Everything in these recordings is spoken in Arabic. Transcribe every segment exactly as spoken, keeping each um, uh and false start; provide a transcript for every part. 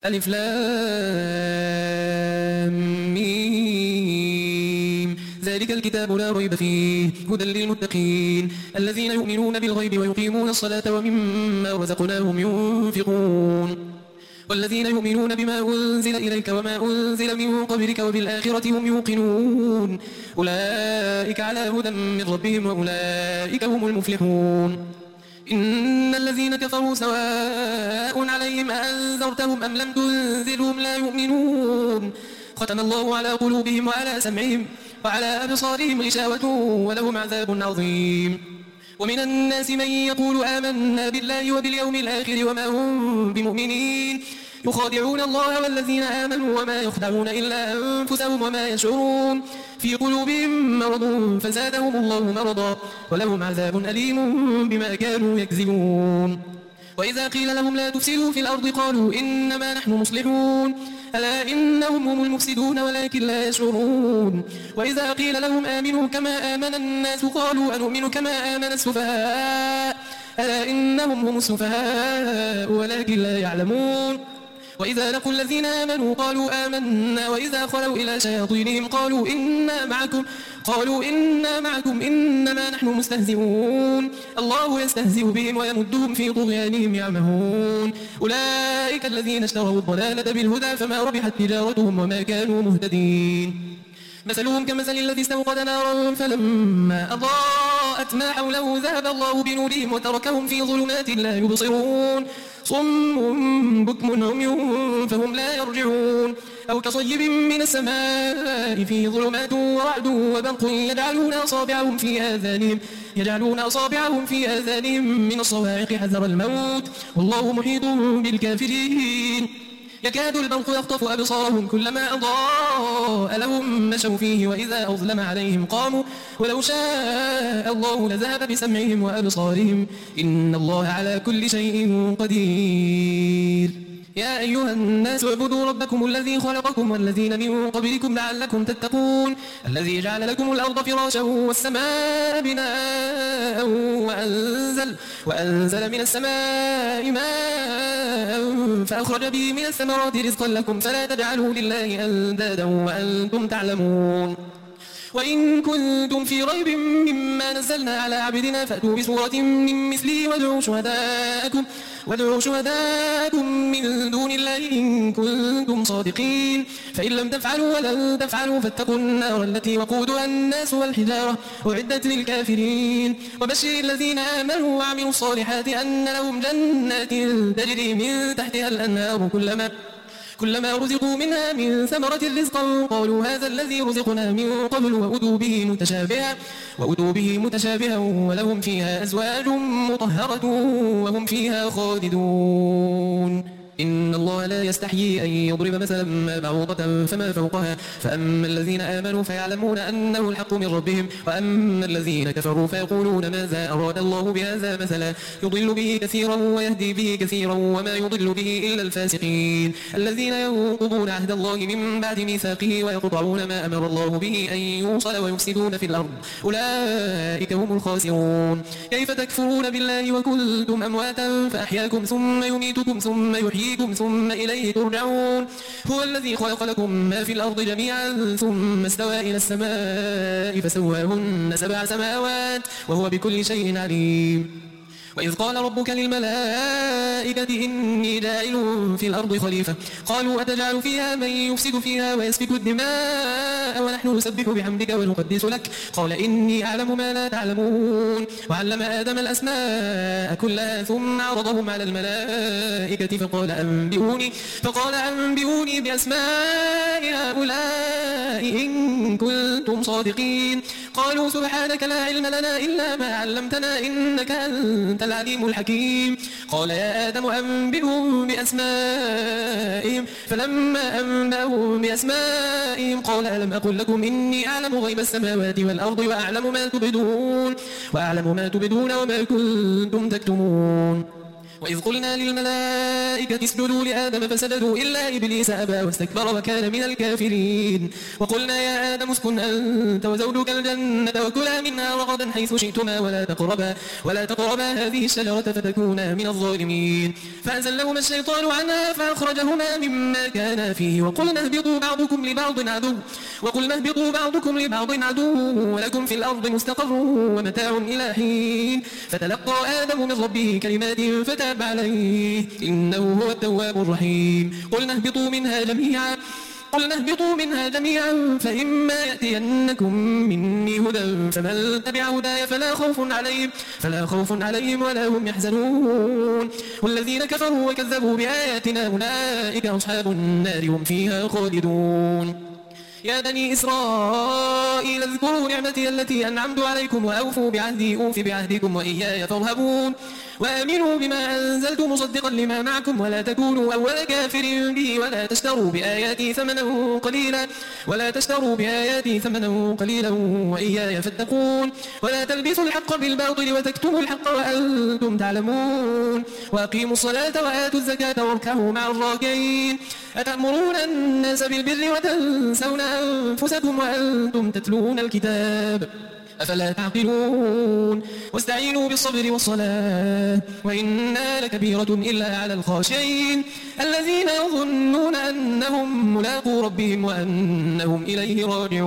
ألف لام ميم ذلك الكتاب لا ريب فيه هدى للمتقين الذين يؤمنون بالغيب ويقيمون الصلاة ومما رزقناهم ينفقون والذين يؤمنون بما أنزل إليك وما أنزل من قبلك وبالآخرة هم يوقنون أولئك على هدى من ربهم وأولئك هم المفلحون إن الذين كفروا سواء عليهم أنذرتهم أم لم تنذرهم لا يؤمنون ختم الله على قلوبهم وعلى سمعهم وعلى أبصارهم غشاوة ولهم عذاب عظيم ومن الناس من يقول آمنا بالله وباليوم الآخر وما هم بمؤمنين يخادعون الله والذين آمنوا وما يخدعون إلا أنفسهم وما يشعرون في قلوبهم مرض فزادهم الله مرضا ولهم عذاب أليم بما كانوا يكذبون وإذا قيل لهم لا تفسدوا في الأرض قالوا إنما نحن مصلحون ألا إنهم هم المفسدون ولكن لا يشعرون وإذا قيل لهم آمنوا كما آمن الناس قالوا أنؤمن كما آمن السفهاء ألا إنهم هم السفهاء ولكن لا يعلمون وإذا لقوا الذين آمنوا قالوا آمنا وإذا خلوا إلى شياطينهم قالوا إنا معكم قالوا إنا معكم إنما نحن مستهزئون الله يستهزئ بهم ويمدهم في طغيانهم يعمهون أولئك الذين اشتروا الضلالة بالهدى فما ربحت تجارتهم وما كانوا مهتدين مثلهم كمثل الذي استوقد نارا فلما أضاءت ما حوله ذهب الله بنورهم وتركهم في ظلمات لا يبصرون صم بكم عمي فهم لا يرجعون أو كصيب من السماء في ظلمات ورعد وبرق يجعلون أصابعهم في آذانهم يجعلون أصابعهم في آذانهم من الصواعق حذر الموت والله محيط بالكافرين يكاد البرق يخطف أبصارهم كلما أضاء لهم مشوا فيه وإذا أظلم عليهم قاموا ولو شاء الله لذهب بسمعهم وأبصارهم إن الله على كل شيء قدير يا أيها الناس اعبدوا ربكم الذي خلقكم والذين من قبلكم لعلكم تتقون الذي جعل لكم الأرض فراشا والسماء بناء وأنزل, وأنزل من السماء ماء فأخرج به من الثمرات رزقا لكم فلا تجعلوا لله أندادا وأنتم تعلمون وإن كنتم في ريب مما نزلنا على عبدنا فأتوا بسورة من مثله وادعوا شهداءكم وادعوا شهداءكم من دون الله إن كنتم صادقين فإن لم تفعلوا ولن تفعلوا فاتقوا النار التي وقودها الناس والحجارة أعدت للكافرين وبشر الذين آمنوا وعملوا الصالحات أن لهم جنات تجري من تحتها الأنهار كلما كلما رزقوا منها من ثمرة رزقا قالوا هذا الذي رزقنا من قبل وأتوا به متشابها وأتوا به متشابها ولهم فيها أزواج مطهرة وهم فيها خالدون إن الله لا يستحيي أن يضرب مثلا ما بعوضة فما فوقها فأما الذين آمنوا فيعلمون أنه الحق من ربهم وأما الذين كفروا فيقولون ماذا أراد الله بهذا مثلا يضل به كثيرا ويهدي به كثيرا وما يضل به إلا الفاسقين الذين ينقضون عهد الله من بعد ميثاقه ويقطعون ما أمر الله به أن يوصل ويفسدون في الأرض أولئك هم الخاسرون كيف تكفرون بالله وكنتم أمواتا فأحياكم ثم يميتكم ثم يحييكم ثم إليه ترجعون هو الذي خلق لكم ما في الأرض جميعا ثم استوى إلى السماء فسواهن سبع سماوات وهو بكل شيء عليم وإذ قال ربك للملائكة إني جاعل في الأرض خليفة قالوا أتجعل فيها من يفسد فيها ويسفك الدماء ونحن نسبح بحمدك ونقدس لك قال إني أعلم ما لا تعلمون وعلم آدم الأسماء كلها ثم عرضهم على الملائكة فقال أنبئوني فقال أنبئوني بأسماء هؤلاء إن كنتم صادقين قالوا سبحانك لا علم لنا إلا ما علمتنا إنك أنت العليم الحكيم قال يا آدم أنبئهم بأسمائهم فلما أنبأهم بأسمائهم قال ألم أقل لكم إني أعلم غيب السماوات والأرض وأعلم ما تبدون وأعلم ما تبدون وما كنتم تكتمون وإذ قلنا للملائكة اسجدوا لآدم فسجدوا إلا إبليس أبى واستكبر وكان من الكافرين وقلنا يا آدم اسكن أنت وزوجك الجنة وكلا منها رغدا حيث شئتما ولا تقربا ولا تقربا هذه الشجرة فتكونا من الظالمين فأزلهما الشيطان عنها فأخرجهما مما كانا فيه وقلنا اهبطوا بعضكم لبعض عدو وقلنا اهبطوا بعضكم لبعض عدو ولكم في الأرض مستقر ومتاع إلى حين فتلقى آدم من ربه كلمات فتاب عليه إنه هو التواب الرحيم قلنا اهبطوا منها جميعا قلنا اهبطوا منها جميعا فإما يأتينكم مني هدى فمن تبع هداي فلا خوف عليهم فلا خوف عليهم ولا هم يحزنون والذين كفروا وكذبوا بآياتنا أولئك أصحاب النار هم فيها خالدون يا بني إسرائيل اذكروا نعمتي التي أنعمت عليكم وأوفوا بعهدي أوف بعهدكم وإياي فارهبون وآمنوا بما أنزلت مصدقا لما معكم ولا تكونوا أول كافر به ولا تشتروا بآياتي ثمنا قليلا ولا تشتروا بآياتي ثمنا قليلا وإياي فاتقون ولا تلبسوا الحق بالباطل وتكتموا الحق وأنتم تعلمون وأقيموا الصلاة وآتوا الزكاة واركعوا مع الراكعين أتأمرون الناس بالبر وتنسون أنفسكم وأنتم تتلون الكتاب أفلا تعقلون واستعينوا بالصبر والصلاة وإنها لكبيرة إلا على الخاشعين الذين يظنون أنهم ملاقو ربهم وأنهم إليه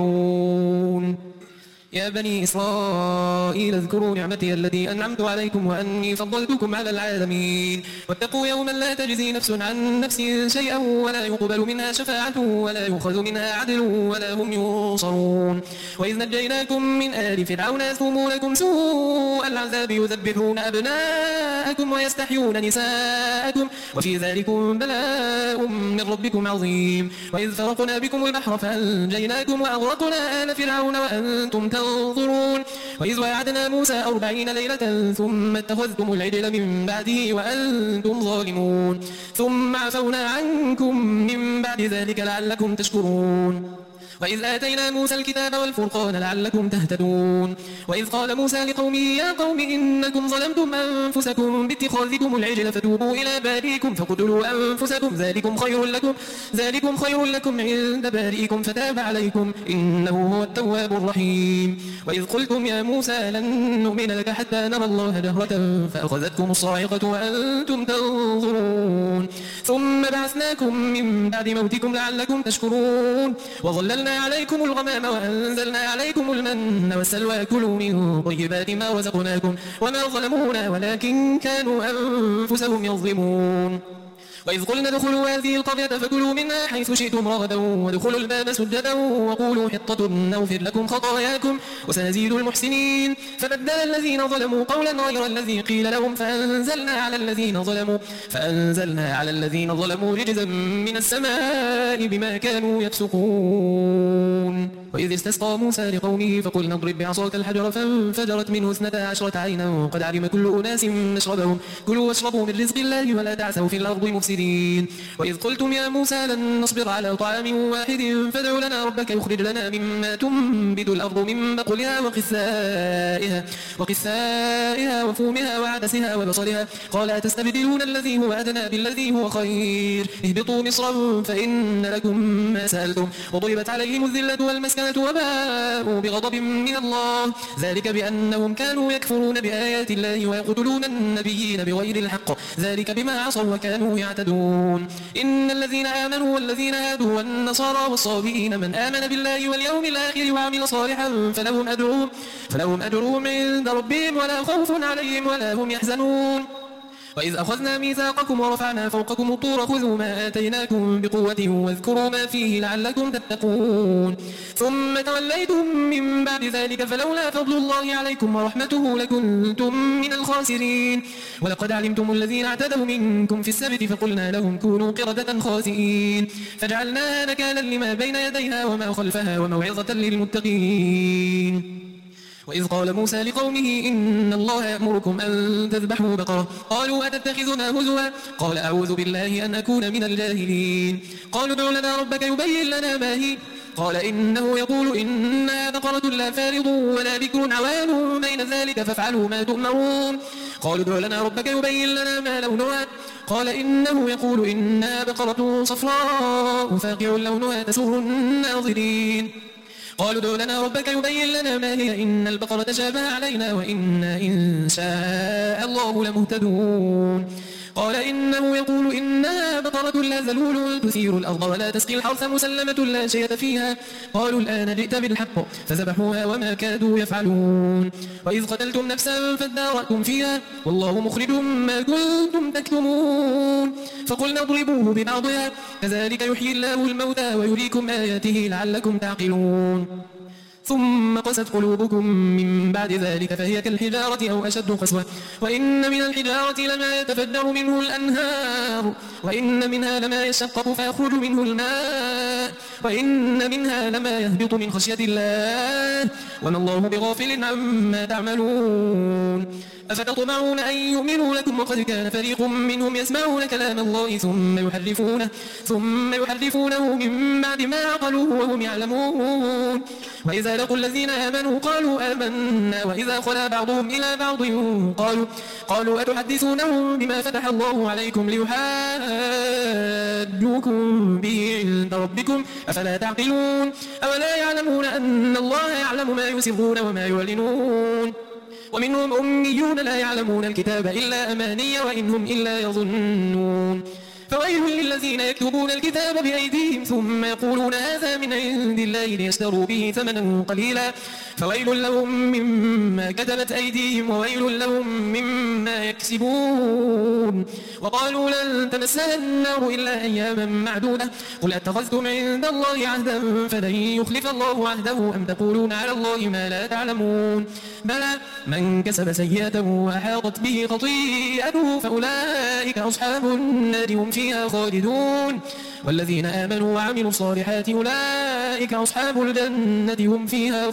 راجعون يا بني إسرائيل اذكروا نعمتي التي أنعمت عليكم وأني فضلتكم على العالمين واتقوا يوما لا تجزي نفس عن نفس شيئا ولا يقبل منها شفاعة ولا يؤخذ منها عدل ولا هم ينصرون وإذ نجيناكم من آل فرعون يسومونكم سوء العذاب يذبحون أبناءكم ويستحيون نساءكم وفي ذلكم بلاء من ربكم عظيم وإذ فرقنا بكم البحر فأنجيناكم وأغرقنا آل فرعون وأنتم تنظرون وإذ وعدنا موسى أربعين ليلة ثم اتخذتم العجل من بعده وأنتم ظالمون ثم عفونا عنكم من بعد ذلك لعلكم تشكرون وإذ آتينا موسى الكتاب والفرقان لعلكم تهتدون وإذ قال موسى لقومه يا قوم إنكم ظلمتم أنفسكم باتخاذكم العجل فتوبوا إلى بارئكم فاقتلوا أنفسكم ذلكم خير لكم ذلكم خير لكم عند بارئكم فتاب عليكم إنه هو التواب الرحيم وإذ قلتم يا موسى لن نؤمن لك حتى نرى الله جهرة فأخذتكم الصاعقة وأنتم تنظرون ثم بعثناكم من بعد موتكم لعلكم تشكرون وظللنا عليكم الغمام وأنزلنا عليكم المن والسلوى كلوا من طيبات ما رزقناكم وما ظلمونا ولكن كانوا أنفسهم يظلمون وإذ قلنا ادخلوا هذه القرية فكلوا منها حيث شئتم رغدا وادخلوا الباب سجدا وقولوا حطة نغفر لكم خطاياكم وسنزيد المحسنين فبدل الذين ظلموا قولا غير الذي قيل لهم فأنزلنا على الذين ظلموا فأنزلنا على الذين ظلموا رجزا من السماء بما كانوا يفسقون وإذ استسقى موسى لقومه فقلنا اضرب بعصاك الحجر فانفجرت منه اثنتا عشرة عينا قد علم كل أناس مشربهم كلوا واشربوا من رزق الله ولا تعثوا في الأرض مفسدين وإذ قلتم يا موسى لن نصبر على طعام واحد فادع لنا ربك يخرج لنا مما تنبت الأرض من بقلها وقثائها وقثائها وفومها وعدسها وبصلها قال أتستبدلون الذي هو أدنى بالذي هو خير اهبطوا مصرا فإن لكم ما سألتم وضربت عليهم الذلة والمسكنة وباءوا بغضب من الله ذلك بأنهم كانوا يكفرون بآيات الله ويقتلون النبيين بغير الحق ذلك بما عصوا وكانوا يعتدون إن الذين آمنوا والذين هادوا والنصارى والصابئين من آمن بالله واليوم الآخر وعمل صالحا فلهم أجرهم فلهم أجرهم عند ربهم ولا خوف عليهم ولا هم يحزنون وإذ أخذنا ميثاقكم ورفعنا فوقكم الطور خذوا ما آتيناكم بقوة واذكروا ما فيه لعلكم تتقون ثم توليتم من بعد ذلك فلولا فضل الله عليكم ورحمته لكنتم من الخاسرين ولقد علمتم الذين اعتدوا منكم في السبت فقلنا لهم كونوا قردة خاسئين فجعلناها نكالا لما بين يديها وما خلفها وموعظة للمتقين وإذ قال موسى لقومه إن الله يأمركم أن تذبحوا بقرة قالوا أتتخذنا هزوا قال أعوذ بالله أن أكون من الجاهلين قالوا ادع لنا ربك يبين لنا ما هي قال إنه يقول إنها بقرة لا فارض ولا بكر عوان بين ذلك فافعلوا ما تؤمرون قالوا ادع لنا ربك يبين لنا ما لونها قال إنه يقول إنها بقرة صفراء فاقع لونها تسر الناظرين قالوا ادع لنا ربك يبين لنا ما هي إن البقرة تشابه علينا وإنا إن شاء الله لمهتدون قال إنه يقول إنها بقرة لا ذلول تثير الأرض ولا تسقي الحرث مسلمة لا شيء فيها قالوا الآن جئت بالحق فذبحوها وما كادوا يفعلون وإذ قتلتم نفسا فادارأتم فيها والله مخرج ما كنتم تكتمون فقلنا اضربوه ببعضها كذلك يحيي الله الموتى ويريكم آياته لعلكم تعقلون ثم قست قلوبكم من بعد ذلك فهي كالحجارة أو أشد قسوة وإن من الحجارة لما يتفجر منه الأنهار وإن منها لما يشقق فيخرج منه الماء وإن منها لما يهبط من خشية الله وما الله بغافل عما تعملون أفتطمعون أن يؤمنوا لكم وقد كان فريق منهم يسمعون كلام الله ثم يحرفونه ثم يحرفونه من بعد ما عقلوه وهم يعلمون وإذا لقوا الذين آمنوا قالوا آمنا وإذا خلا بعضهم إلى بعض قالوا قالوا أتحدثونهم بما فتح الله عليكم ليحاجوكم به عند ربكم أفلا تعقلون أولا يعلمون أن الله يعلم ما يسرون وما يعلنون ومنهم أميون لا يعلمون الكتاب إلا أماني وإنهم إلا يظنون فويل للذين يكتبون الكتاب بأيديهم ثم يقولون هذا من عند الله ليشتروا به ثمنا قليلا فويل لهم مما كتبت أيديهم وويل لهم مما يكسبون وقالوا لن تمسنا النار إلا أياما معدودة قل أتخذتم عند الله عهدا فلن يخلف الله عهده أم تقولون على الله ما لا تعلمون بلى من كسب سيئة وأحاطت به خطيئته فأولئك أصحاب النار هم فيها خالدون والذين آمنوا وعملوا الصالحات أولئك أصحاب الجنة هم فيها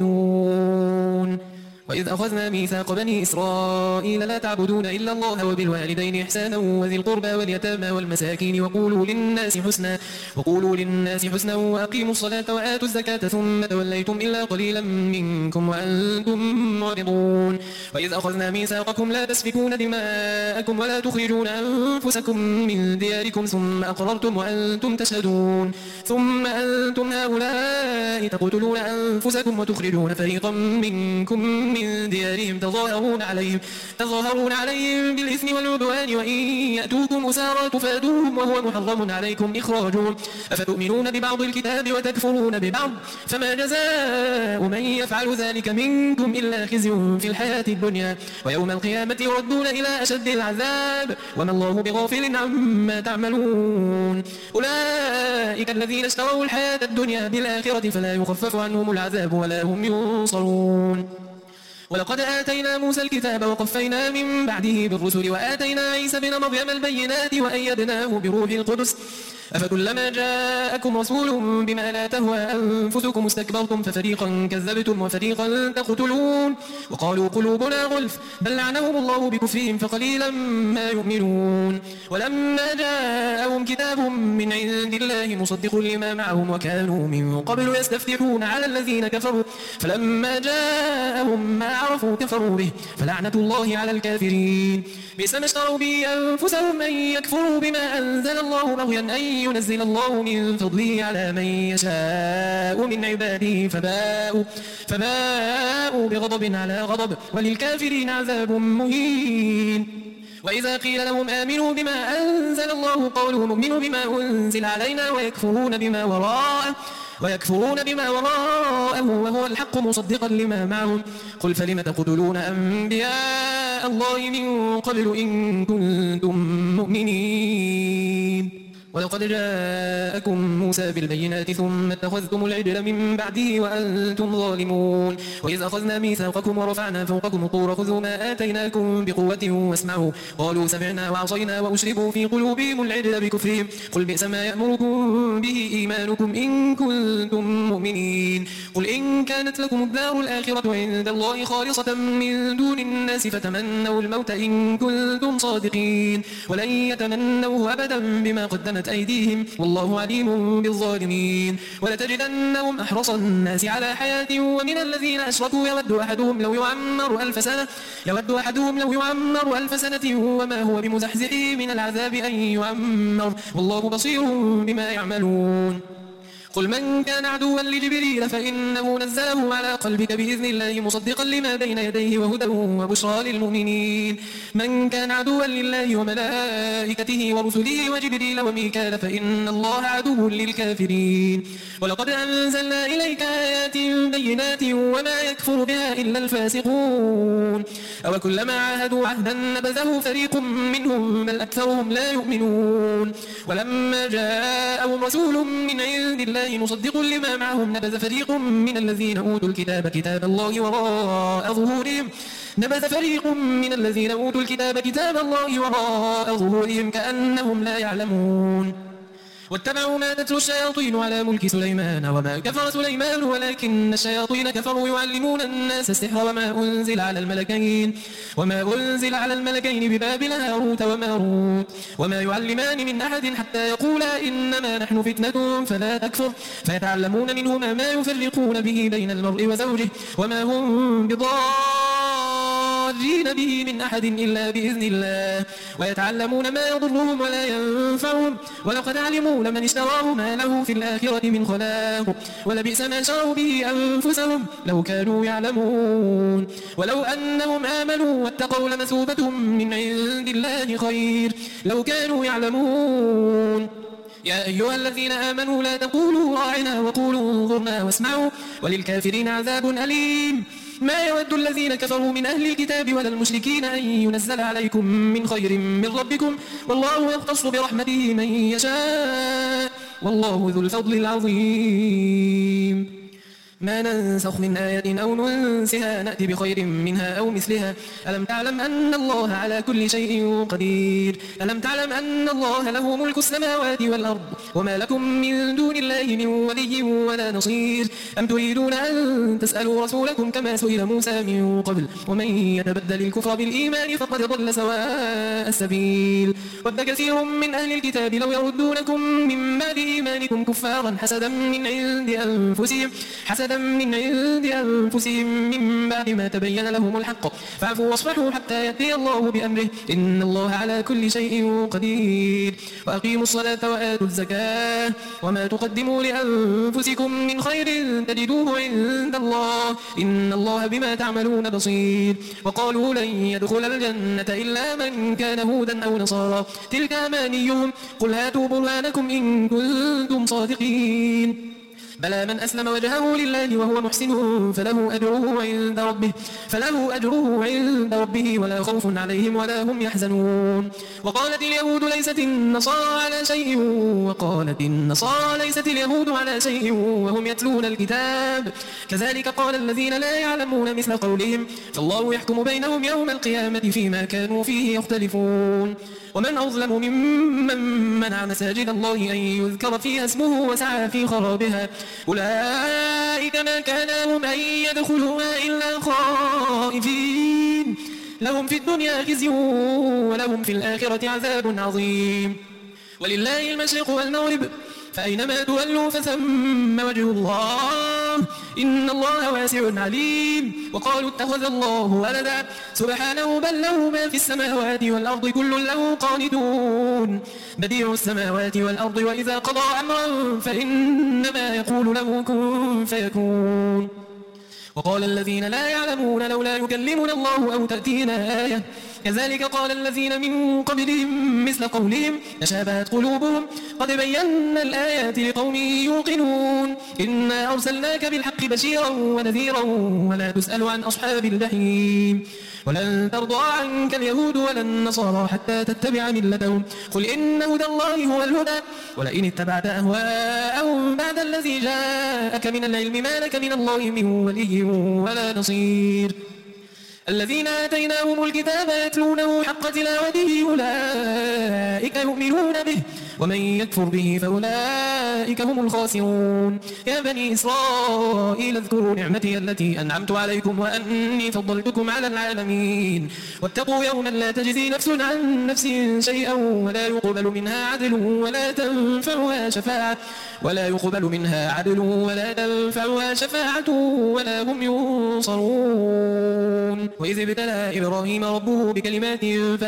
خالدون وإذ أخذنا ميثاق بني إسرائيل لا تعبدون إلا الله وبالوالدين إحسانا وذي القربى واليتامى والمساكين وقولوا للناس حسنا وقولوا للناس حسنا وأقيموا الصلاة وآتوا الزكاة ثم توليتم إلا قليلا منكم وأنتم معرضون وإذ أخذنا ميثاقكم لا تسفكون دماءكم ولا تخرجون أنفسكم من دياركم ثم أقررتم وأنتم تشهدون ثم أنتم هؤلاء تقتلون أنفسكم وتخرجون فريقا منكم من ديارهم تظاهرون عليهم تظاهرون عليهم بالإثم والعدوان وإن يأتوكم أسارى تفادوهم وهو محرم عليكم إخراجهم أفتؤمنون ببعض الكتاب وتكفرون ببعض فما جزاء من يفعل ذلك منكم إلا خزي في الحياة الدنيا ويوم القيامة يردون إلى أشد العذاب وما الله بغافل عما تعملون أولئك الذين اشتروا الحياة الدنيا بالآخرة فلا يخفف عنهم العذاب ولا هم ينصرون ولقد آتينا موسى الكتاب وقفينا من بعده بالرسل وآتينا عيسى بن مريم البينات وأيدناه بروح القدس أفكلما جاءكم رسول بما لا تهوى أنفسكم استكبرتم ففريقا كذبتم وفريقا تقتلون وقالوا قلوبنا غلف بل لعنهم الله بكفرهم فقليلا ما يؤمنون ولما جاءهم كتاب من عند الله مصدق لما معهم وكانوا من قبل يستفتحون على الذين كفروا فلما جاءهم ما عرفوا كفروا به فلعنة الله على الكافرين بئس ما اشتروا به أنفسهم أن يكفروا بما أنزل الله بغيا أن ينزل الله من فضله على من يشاء من عباده فباءوا, فباءوا بغضب على غضب وللكافرين عذاب مهين وإذا قيل لهم آمنوا بما أنزل الله قالوا نؤمن بما أنزل علينا ويكفرون بما وراءه ويكفرون بما وراءه وهو الحق مصدقا لما معهم قل فلم تقتلون أنبياء الله من قبل إن كنتم مؤمنين ولقد جاءكم موسى بالبينات ثم اتخذتم العجل من بعده وأنتم ظالمون وإذ أخذنا ميثاقكم ورفعنا فوقكم الطور خذوا ما آتيناكم بقوة واسمعوا قالوا سمعنا وعصينا وأشربوا في قلوبهم العجل بكفرهم قل بئس ما يأمركم به إيمانكم إن كنتم مؤمنين قل إن كانت لكم الدار الآخرة عند الله خالصة من دون الناس فتمنوا الموت إن كنتم صادقين ولن يتمنوه أبدا بما قدمت قدمت أيديهم والله عليم بالظالمين. ولتجدنهم أحرص الناس على حياة ومن الذين أشركوا يود أحدهم لو يعمر ألف سنة يود أحدهم لو يعمر ألف سنة وما هو بمزحزحه من العذاب أن يعمر والله بصير بما يعملون. قل من كان عدوا لجبريل فإنه نزله على قلبك بإذن الله مصدقا لما بين يديه وهدى وبشرى للمؤمنين. من كان عدوا لله وملائكته ورسله وجبريل وميكال فإن الله عدو للكافرين. ولقد أنزلنا إليك آيات بينات وما يكفر بها إلا الفاسقون. أو كلما عاهدوا عهدا نبذه فريق منهم بل أكثرهم لا يؤمنون. ولما جاءهم رسول من عند الله مصدق لما معهم نبذ فريق من الذين أوتوا الكتاب كتاب الله وراء ظهورهم نبذ فريق من الذين أوتوا الكتاب كتاب الله وراء ظهورهم كأنهم لا يعلمون. واتبعوا ما تتلو الشياطين على ملك سليمان وما كفر سليمان ولكن الشياطين كفروا يعلمون الناس السحر وما أنزل على الملكين وما أنزل على الملكين ببابل هاروت وماروت وما يعلمان من أحد حتى يقولا إنما نحن فتنة فلا تكفر فيتعلمون منهما ما يفرقون به بين المرء وزوجه وما هم بضارين به من أحد إلا بإذن الله ويتعلمون ما يضرهم ولا ينفعهم ولقد علموا لمن اشتراه ما له في الآخرة من خلاق ولبئس ما شروا به أنفسهم لو كانوا يعلمون. ولو أنهم آمنوا واتقوا لمثوبة من عند الله خير لو كانوا يعلمون. يا أيها الذين آمنوا لا تقولوا راعنا وقولوا انظرنا واسمعوا وللكافرين عذاب أليم. ما يود الذين كفروا من أهل الكتاب ولا المشركين أن ينزل عليكم من خير من ربكم والله يختص برحمته من يشاء والله ذو الفضل العظيم. ما ننسخ من آية أو ننسها نأتي بخير منها أو مثلها ألم تعلم أن الله على كل شيء قدير ألم تعلم أن الله له ملك السماوات والأرض وما لكم من دون الله من ولي ولا نصير. أم تريدون أن تسألوا رسولكم كما سئل موسى من قبل ومن يتبدل الكفر بالإيمان فقد ضل سواء السبيل. ود كثير من أهل الكتاب لو يردونكم من بعد إيمانكم كفارا حسدا من عند أنفسهم حسدا من عند أنفسهم من بعد ما تبين لهم الحق فاعفوا واصفحوا حتى يأتي الله بأمره إن الله على كل شيء قدير. وأقيموا الصلاة وآتوا الزكاة وما تقدموا لأنفسكم من خير تجدوه عند الله إن الله بما تعملون بصير. وقالوا لن يدخل الجنة إلا من كان هودا أو نصارى تلك أمانيهم قل هاتوا برهانكم إن كنتم صادقين. بلى من أسلم وجهه لله وهو محسن فله أجره عند ربه فله أجره عند ربه ولا خوف عليهم ولا هم يحزنون. وقالت اليهود ليست النصارى على شيء وقالت النصارى ليست اليهود على شيء وهم يتلون الكتاب كذلك قال الذين لا يعلمون مثل قولهم فالله يحكم بينهم يوم القيامة فيما كانوا فيه يختلفون. ومن أظلم ممن منع مساجد الله أن يذكر فيها اسمه وسعى في خرابها أولئك ما كان لهم أن يدخلوها إلا خائفين لهم في الدنيا خزي ولهم في الآخرة عذاب عظيم. ولله المشرق والمغرب فأينما تولوا فثم وجه الله إن الله واسع عليم. وقالوا اتخذ الله ولدا سبحانه بل له ما في السماوات والأرض كل له قانتون بديع السماوات والأرض وإذا قضى أمرا فإنما يقول له كن فيكون. وقال الذين لا يعلمون لولا يكلمنا الله أو تأتينا آية كذلك قال الذين من قبلهم مثل قولهم تشابهت قلوبهم قد بينا الآيات لقوم يوقنون إنا أرسلناك بالحق بشيرا ونذيرا ولا تسأل عن أصحاب الجحيم. ولن ترضى عنك اليهود ولا النصارى حتى تتبع ملتهم قل إن هدى الله هو الهدى ولئن اتبعت أهواءهم بعد الذي جاءك من العلم ما لك من الله من ولي ولا نصير. الذين آتيناهم الكتاب يتلونه حق تلاوته أولئك يؤمنون به ومن يكفر به فأولئك هم الخاسرون. يا بني إسرائيل اذكروا نعمتي التي أنعمت عليكم وأني فضلتكم على العالمين. واتقوا يوما لا تجزي نفس عن نفس شيئا ولا يقبل منها عدل ولا تنفعها شفاعة ولا يقبل منها عدل ولا تنفعها شفاعة ولا هم ينصرون. وإذ ابتلى إبراهيم ربه بكلمات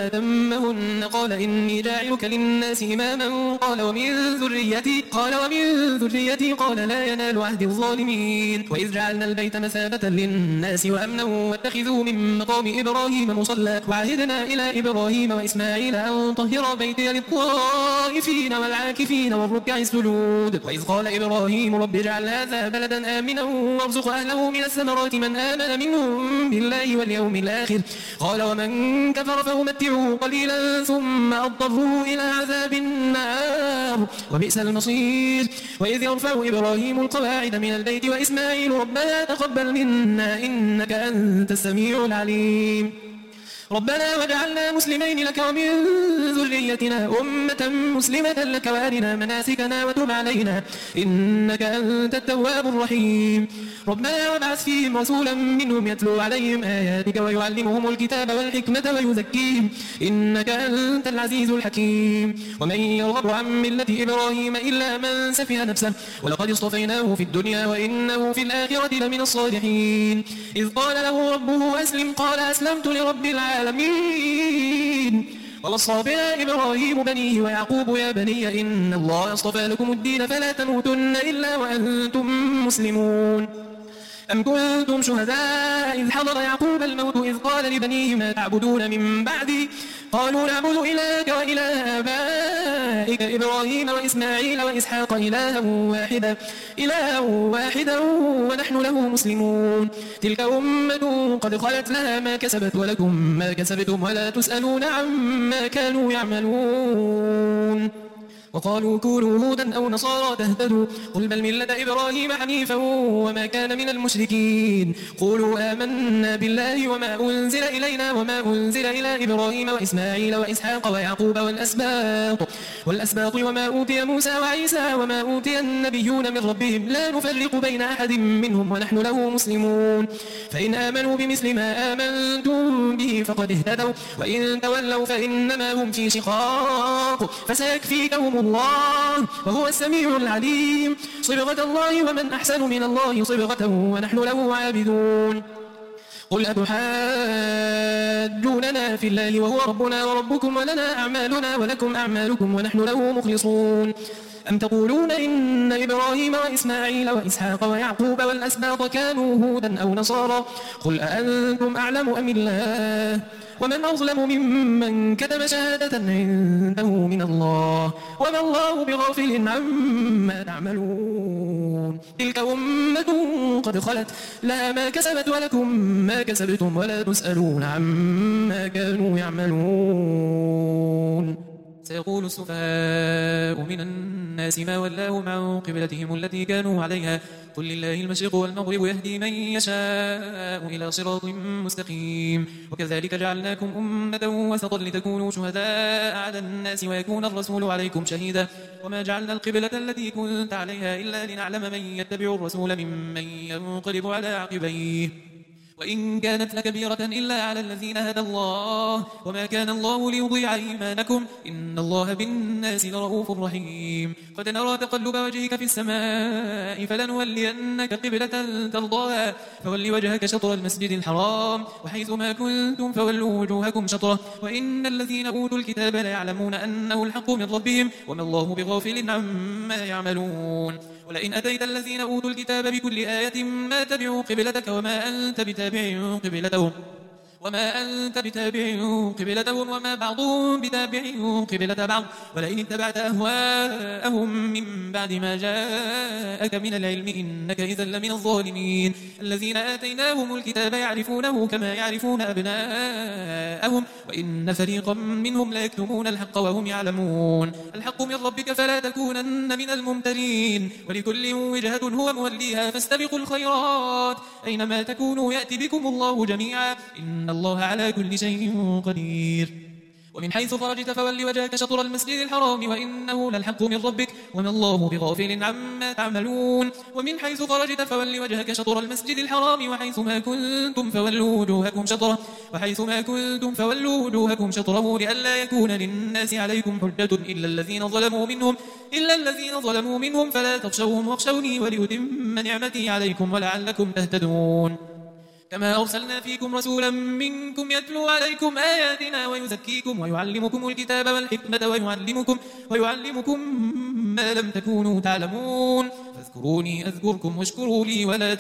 فأتمهن قال إني جاعلك للناس إماما قال ومن ذريتي قال ومن ذريتي قال لا ينال عهد الظالمين. وإذ جعلنا البيت مثابة للناس وأمنا واتخذوا من مقام إبراهيم مصلى وعهدنا إلى إبراهيم وإسماعيل أن طهر بيتي للطائفين والعاكفين والركع السجود. وإذ قال إبراهيم رب اجعل هذا بلدا آمنا وارزق أهله من الثمرات من آمن منهم بالله واليوم الآخر قال ومن كفر فأمتعه قليلا ثم أضطره إلى عذاب النار وبئس المصير. وإذ يرفع إبراهيم القواعد من البيت وإسماعيل ربنا تقبل منا إنك أنت السميع العليم. ربنا واجعلنا مسلمين لك ومن ذريتنا أمة مسلمة لك وأرنا مناسكنا وتب علينا إنك أنت التواب الرحيم. ربنا وابعث فيهم رسولا منهم يتلو عليهم آياتك ويعلمهم الكتاب والحكمة ويزكيهم إنك أنت العزيز الحكيم. ومن يرغب عن ملة إبراهيم إلا من سفه نفسه ولقد اصطفيناه في الدنيا وإنه في الآخرة لمن الصالحين. إذ قال له ربه أسلم قال أسلمت لرب العالمين العالمين. ووصى بها إبراهيم بنيه ويعقوب يا بني إن الله اصطفى لكم الدين فلا تموتن إلا وأنتم مسلمون. أم كنتم شهداء إذ حضر يعقوب الموت إذ قال لبنيه ما تعبدون من بعدي قالوا نعبد إلهك وإله آبائك إبراهيم وإسماعيل وإسحاق إلها واحدا إلها واحدا ونحن له مسلمون. تلك أمة قد خلت لها ما كسبت ولكم ما كسبتم ولا تسألون عما كانوا يعملون. وقالوا كونوا هودا أو نصارى تهتدوا قل بل ملة إبراهيم حنيفا وما كان من المشركين. قولوا آمنا بالله وما أنزل إلينا وما أنزل إلى إبراهيم وإسماعيل وإسحاق ويعقوب والأسباط والأسباط وما أوتي موسى وعيسى وما أوتي النبيون من ربهم لا نفرق بين أحد منهم ونحن له مسلمون. فإن آمنوا بمثل ما آمنتم به فقد اهتدوا وإن تولوا فإنما هم في شقاق فسيكفيكهم الله وهو السميع العليم. صبغة الله ومن أحسن من الله صبغة ونحن له عابدون. قل أتحاجوننا في الله وهو ربنا وربكم ولنا أعمالنا ولكم أعمالكم ونحن له مخلصون. أم تقولون إن إبراهيم وإسماعيل وإسحاق ويعقوب والأسباط كانوا هودا أو نصارى قل أأنتم أعلم أم الله ومن أظلم ممن كتم شهادة عنده من الله وما الله بغافل عما تعملون. تلك أمة قد خلت لها ما كسبت ولكم ما كسبتم ولا تسألون عما كانوا يعملون. سيقول السفهاء من الناس ما ولاهم عن قبلتهم التي كانوا عليها قل لله المشرق والمغرب يهدي من يشاء إلى صراط مستقيم. وكذلك جعلناكم أمة وسطا لتكونوا شهداء على الناس ويكون الرسول عليكم شهيدا وما جعلنا القبلة التي كنت عليها إلا لنعلم من يتبع الرسول ممن ينقلب على عقبيه وإن كانت لكبيرة إلا على الذين هدى الله وما كان الله ليضيع إيمانكم إن الله بالناس لرؤوف رحيم. قد نرى تقلب وجهك في السماء فلنولينك قبلة ترضاها فول وجهك شطر المسجد الحرام وحيث ما كنتم فولوا وجوهكم شطره وإن الذين أوتوا الكتاب ليعلمون أنه الحق من ربهم وما الله بغافل عما يعملون. ولئن أتيت الذين أوتوا الكتاب بكل آية ما تبعوا قبلتك وما أنت بتابع قبلتهم وما أنت بتابع قبلتهم وما بعضهم بتابع قبلة بعض ولئن اتبعت أهواءهم من بعد ما جاءك من العلم إنك إذا لمن الظالمين. الذين آتيناهم الكتاب يعرفونه كما يعرفون أبناءهم وإن فريقا منهم لا يكتمون الحق وهم يعلمون. الحق من ربك فلا تكونن من الممترين ولكل وجهة هو موليها فاستبقوا الخيرات أينما تكونوا يأتي بكم الله جميعا إن الله على كل شيء قدير. ومن حيث خرجت فول وجهك شطر المسجد الحرام وإنه للحق من ربك وما الله بغافل عما تعملون ومن حيث خرجت فول وجهك شطر المسجد الحرام وحيث ما كنتم فولوا وجوهكم شطره وحيث ما كنتم فولوا وجوهكم شطره لئلا يكون للناس عليكم حجة إلا الذين ظلموا منهم إلا الذين ظلموا منهم فلا تخشوهم واخشوني ولأتم نعمتي عليكم ولعلكم تهتدون كما أرسلنا فيكم رسولا منكم يتلو عليكم آياتنا ويزكيكم ويعلمكم الكتاب والحكمة ويعلمكم, ويعلمكم ما لم تكونوا تعلمون فاذكروني أذكركم واشكروا لي ولا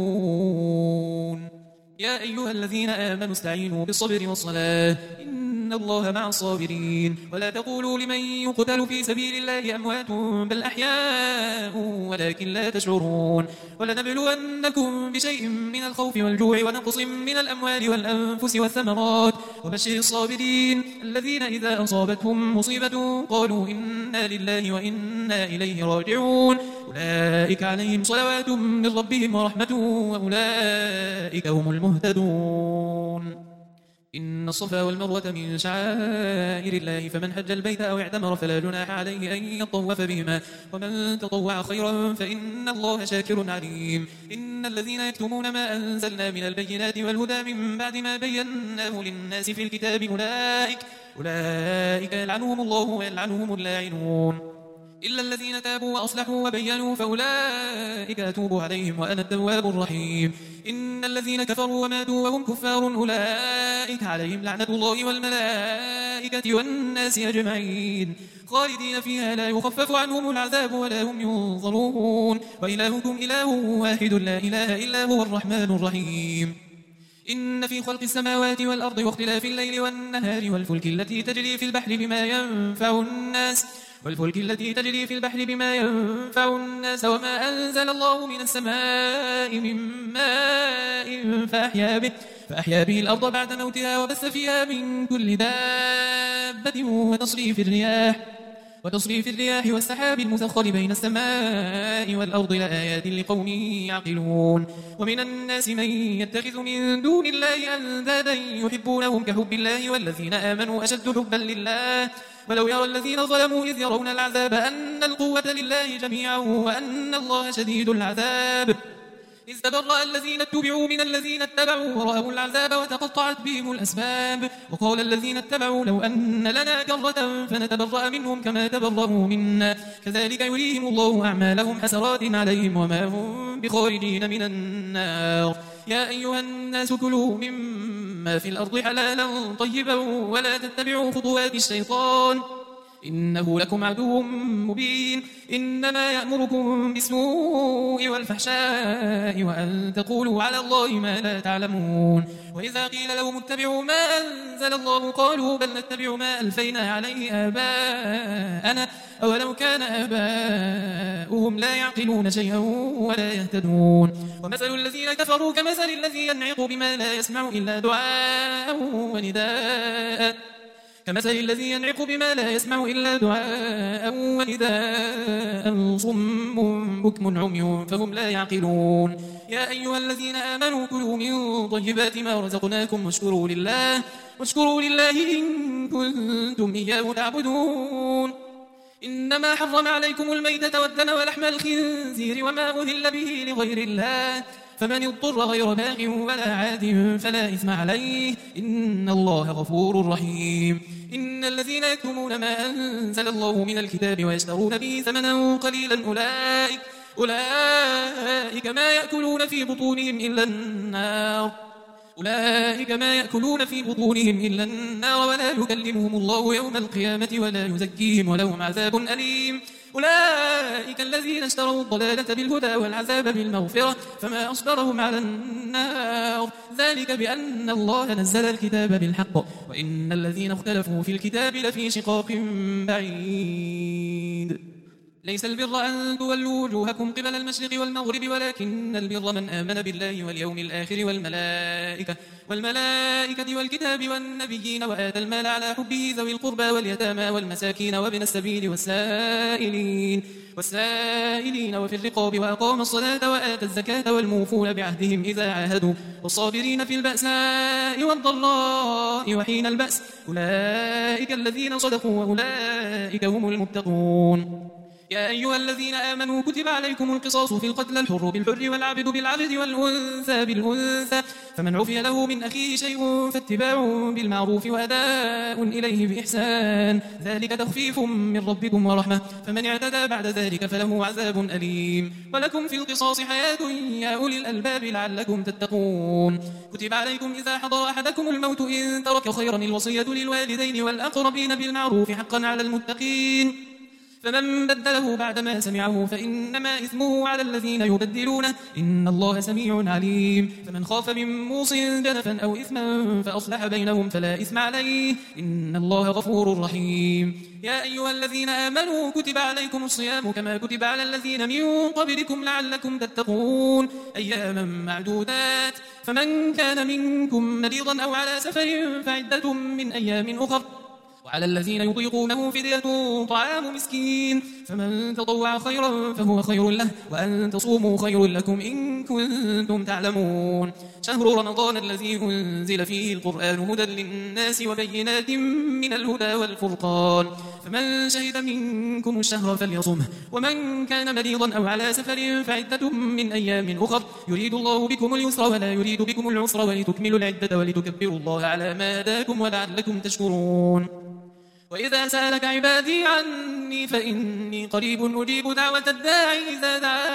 تكفرون يا أيها الذين آمنوا استعينوا بالصبر والصلاة إن الله مع الصابرين ولا تقولوا لمن يقتل في سبيل الله أموات بل أحياء ولكن لا تشعرون ولنبلونكم بشيء من الخوف والجوع ونقص من الأموال والأنفس والثمرات وبشر الصابرين الذين إذا أصابتهم مصيبة قالوا إنا لله وإنا إليه راجعون أولئك عليهم صلوات من ربهم ورحمة وأولئك هم المهتدون إن الصفا والمروة من شعائر الله فمن حج البيت أو اعتمر فلا جناح عليه أن يطوف بهما ومن تطوع خيرا فإن الله شاكر عليم إن الذين يكتمون ما أنزلنا من البينات والهدى من بعد ما بيناه للناس في الكتاب أولئك, أولئك يلعنهم الله ويلعنهم اللاعنون إلا الذين تابوا وأصلحوا وبينوا فأولئك أتوب عليهم وأنا التواب الرحيم إن الذين كفروا وماتوا وهم كفار أولئك عليهم لعنة الله والملائكة والناس أجمعين خالدين فيها لا يخفف عنهم العذاب ولا هم ينظرون وإلهكم إله واحد لا إله إلا هو الرحمن الرحيم إن في خلق السماوات والأرض واختلاف الليل والنهار والفلك التي تجري في البحر بما ينفع الناس والفلك التي تجري في البحر بما ينفع الناس وما أنزل الله من السماء من ماء فأحيا به, فأحيا به الأرض بعد موتها وبث فيها من كل دابة وتصريف الرياح وتصريف الرياح والسحاب المسخر بين السماء والأرض لآيات لقوم يعقلون ومن الناس من يتخذ من دون الله أندادا يحبونهم كحب الله والذين آمنوا أشد حبا لله ولو يرى الذين ظلموا إذ يرون العذاب أن القوة لله جميعا وأن الله شديد العذاب إذ تبرأ الذين اتبعوا من الذين اتبعوا ورأوا العذاب وتقطعت بهم الأسباب وقال الذين اتبعوا لو أن لنا كرة فنتبرأ منهم كما تبرأوا منا كذلك يريهم الله أعمالهم حسرات عليهم وما هم بخارجين من النار يا أيها الناس كلوا مما في الأرض حلالا طيبا ولا تتبعوا خطوات الشيطان إنه لكم عدو مبين إنما يأمركم بالسوء والفحشاء وأن تقولوا على الله ما لا تعلمون وإذا قيل لهم اتبعوا ما أنزل الله قالوا بل نتبع ما ألفينا عليه آباءنا أولو كان آباؤهم لا يعقلون شيئا ولا يهتدون ومثل الذين كفروا كمثل الذي ينعق بما لا يسمع إلا دعاء ونداء كمثل الذي ينعق بما لا يسمع إلا دعاء ونداء صم بكم عمي فهم لا يعقلون يا أيها الذين آمنوا كلوا من طيبات ما رزقناكم واشكروا لله واشكروا لله إن كنتم إياه تعبدون إنما حرم عليكم الميتة والدم ولحم الخنزير وما أهل به لغير الله فمن اضطر غير باغ ولا عاد فلا إثم عليه إن الله غفور رحيم إن الذين يكتمون ما أنزل الله من الكتاب ويشترون به ثمنا قليلا أولئك, أولئك ما يأكلون في بطونهم إلا النار أولئك ما يأكلون في بطونهم إلا النار ولا يكلمهم الله يوم القيامة ولا يزكيهم ولهم عذاب أليم أولئك الذين اشتروا الضلالة بالهدى والعذاب بالمغفرة فما أصبرهم على النار ذلك بأن الله نزل الكتاب بالحق وإن الذين اختلفوا في الكتاب لفي شقاق بعيد ليس البر أن تولوا وجوهكم قبل المشرق والمغرب ولكن البر من آمن بالله واليوم الآخر والملائكة والملائكة والكتاب والنبيين وآتى المال على حبه ذوي القربى واليتامى والمساكين وابن السبيل والسائلين والسائلين وفي الرقاب وأقام الصلاة وآتى الزكاة والموفون بعهدهم إذا عاهدوا والصابرين في البأساء والضراء وحين البأس أولئك الذين صدقوا وأولئك هم المتقون. يا أيها الذين آمنوا كتب عليكم القصاص في القتل الحر بالحر والعبد بالعبد والأنثى بالأنثى فمن عفي له من أخيه شيء فاتباع بالمعروف وأداء إليه بإحسان ذلك تخفيف من ربكم ورحمة فمن اعتدى بعد ذلك فله عذاب أليم. ولكم في القصاص حياة يا أولي الألباب لعلكم تتقون. كتب عليكم إذا حضر أحدكم الموت إن ترك خيرا الوصية للوالدين والأقربين بالمعروف حقا على المتقين فمن بدله بعدما سمعه فإنما إثمه على الذين يبدلونه إن الله سميع عليم. فمن خاف من موص جنفا أو إثما فأصلح بينهم فلا إثم عليه إن الله غفور رحيم. يا أيها الذين آمنوا كتب عليكم الصيام كما كتب على الذين من قبلكم لعلكم تتقون أياما معدودات فمن كان منكم مريضا أو على سفر فعدة من أيام أخر وعلى الذين يطيقونه فدية طعام مسكين فمن تطوع خيرا فهو خير له وأن تصوموا خير لكم إن كنتم تعلمون. شهر رمضان الذي أنزل فيه القرآن هدى للناس وبينات من الهدى والفرقان فمن شهد منكم الشهر فليصمه ومن كان مريضا أو على سفر فعدة من أيام أخر يريد الله بكم اليسر ولا يريد بكم العسر ولتكملوا العدة ولتكبروا الله على ما هداكم ولعلكم تشكرون. وإذا سألك عبادي عني فإني قريب أجيب دعوة الداعي إذا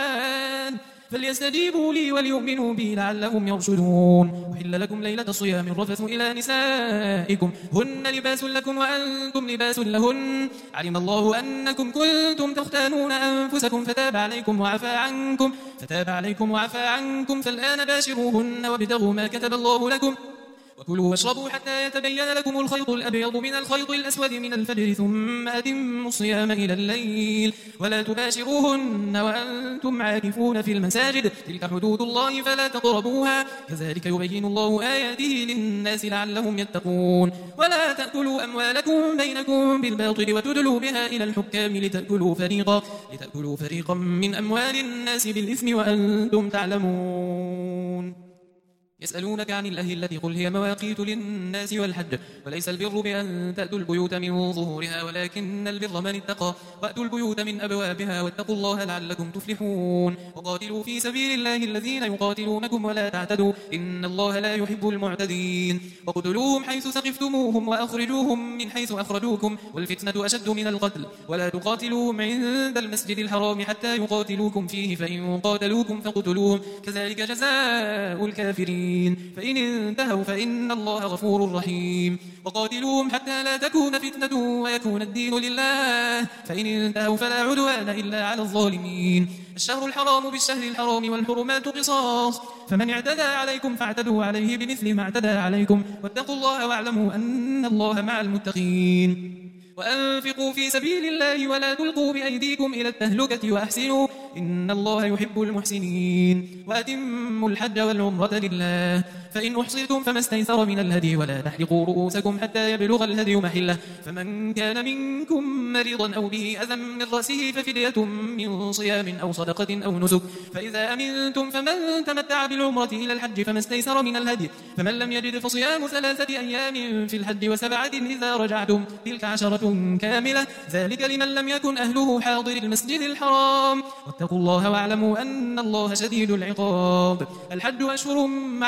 دعان فليستجيبوا لي وليؤمنوا بي لعلهم يرشدون. أحل لكم ليلة الصيام الرفث إلى نسائكم هن لباس لكم وأنتم لباس لهن علم الله أنكم كنتم تختانون أنفسكم فتاب عليكم وعفى عنكم فتاب عليكم وعفى عنكم فالآن باشروهن وابتغوا ما كتب الله لكم وكلوا واشربوا حتى يتبين لكم الخيط الأبيض من الخيط الأسود من الفجر ثم أتموا الصيام إلى الليل ولا تباشروهن وأنتم عاكفون في المساجد تلك حدود الله فلا تقربوها كذلك يبين الله آياته للناس لعلهم يتقون. ولا تأكلوا أموالكم بينكم بالباطل وتدلوا بها إلى الحكام لتأكلوا فريقا لتأكلوا فريقا من أموال الناس بالإثم وأنتم تعلمون. يسألونك عن الأهلة قل هي مواقيت للناس والحج وليس البر بأن تأتوا البيوت من ظهورها ولكن البر من اتقى وأتوا البيوت من أبوابها واتقوا الله لعلكم تفلحون. وقاتلوا في سبيل الله الذين يقاتلونكم ولا تعتدوا إن الله لا يحب المعتدين. وقتلوهم حيث ثقفتموهم وأخرجوهم من حيث أخرجوكم والفتنة أشد من القتل ولا تقاتلوهم عند المسجد الحرام حتى يقاتلوكم فيه فإن قاتلوكم فقتلوهم كذلك جزاء الكافرين فإن انتهوا فإن الله غفور رحيم. وقاتلوهم حتى لا تكون فتنة ويكون الدين لله فإن انتهوا فلا عدوان إلا على الظالمين. الشهر الحرام بالشهر الحرام والحرمات قصاص فمن اعتدى عليكم فاعتدوا عليه بمثل ما اعتدى عليكم واتقوا الله واعلموا أن الله مع المتقين. وأنفقوا في سبيل الله ولا تلقوا بأيديكم إلى التهلكة وأحسنوا إن الله يحب المحسنين. وأتموا الحج والعمرة لله فإن أحصرتم فما استيسر من الهدي ولا تحلقوا رؤوسكم حتى يبلغ الهدي محله فمن كان منكم مريضا أو به أذى من رأسه ففدية من صيام أو صدقة أو نسك فإذا أمنتم فمن تمتع بالعمرة إلى الحج فما استيسر من الهدي فمن لم يجد فصيام ثلاثة أيام في الحج وسبعة إذا رجعتم تلك عشرة كاملة ذلك لمن لم يكن أهله حاضر المسجد الحرام واتقوا الله واعلموا أن الله شديد العقاب. الحج أشهر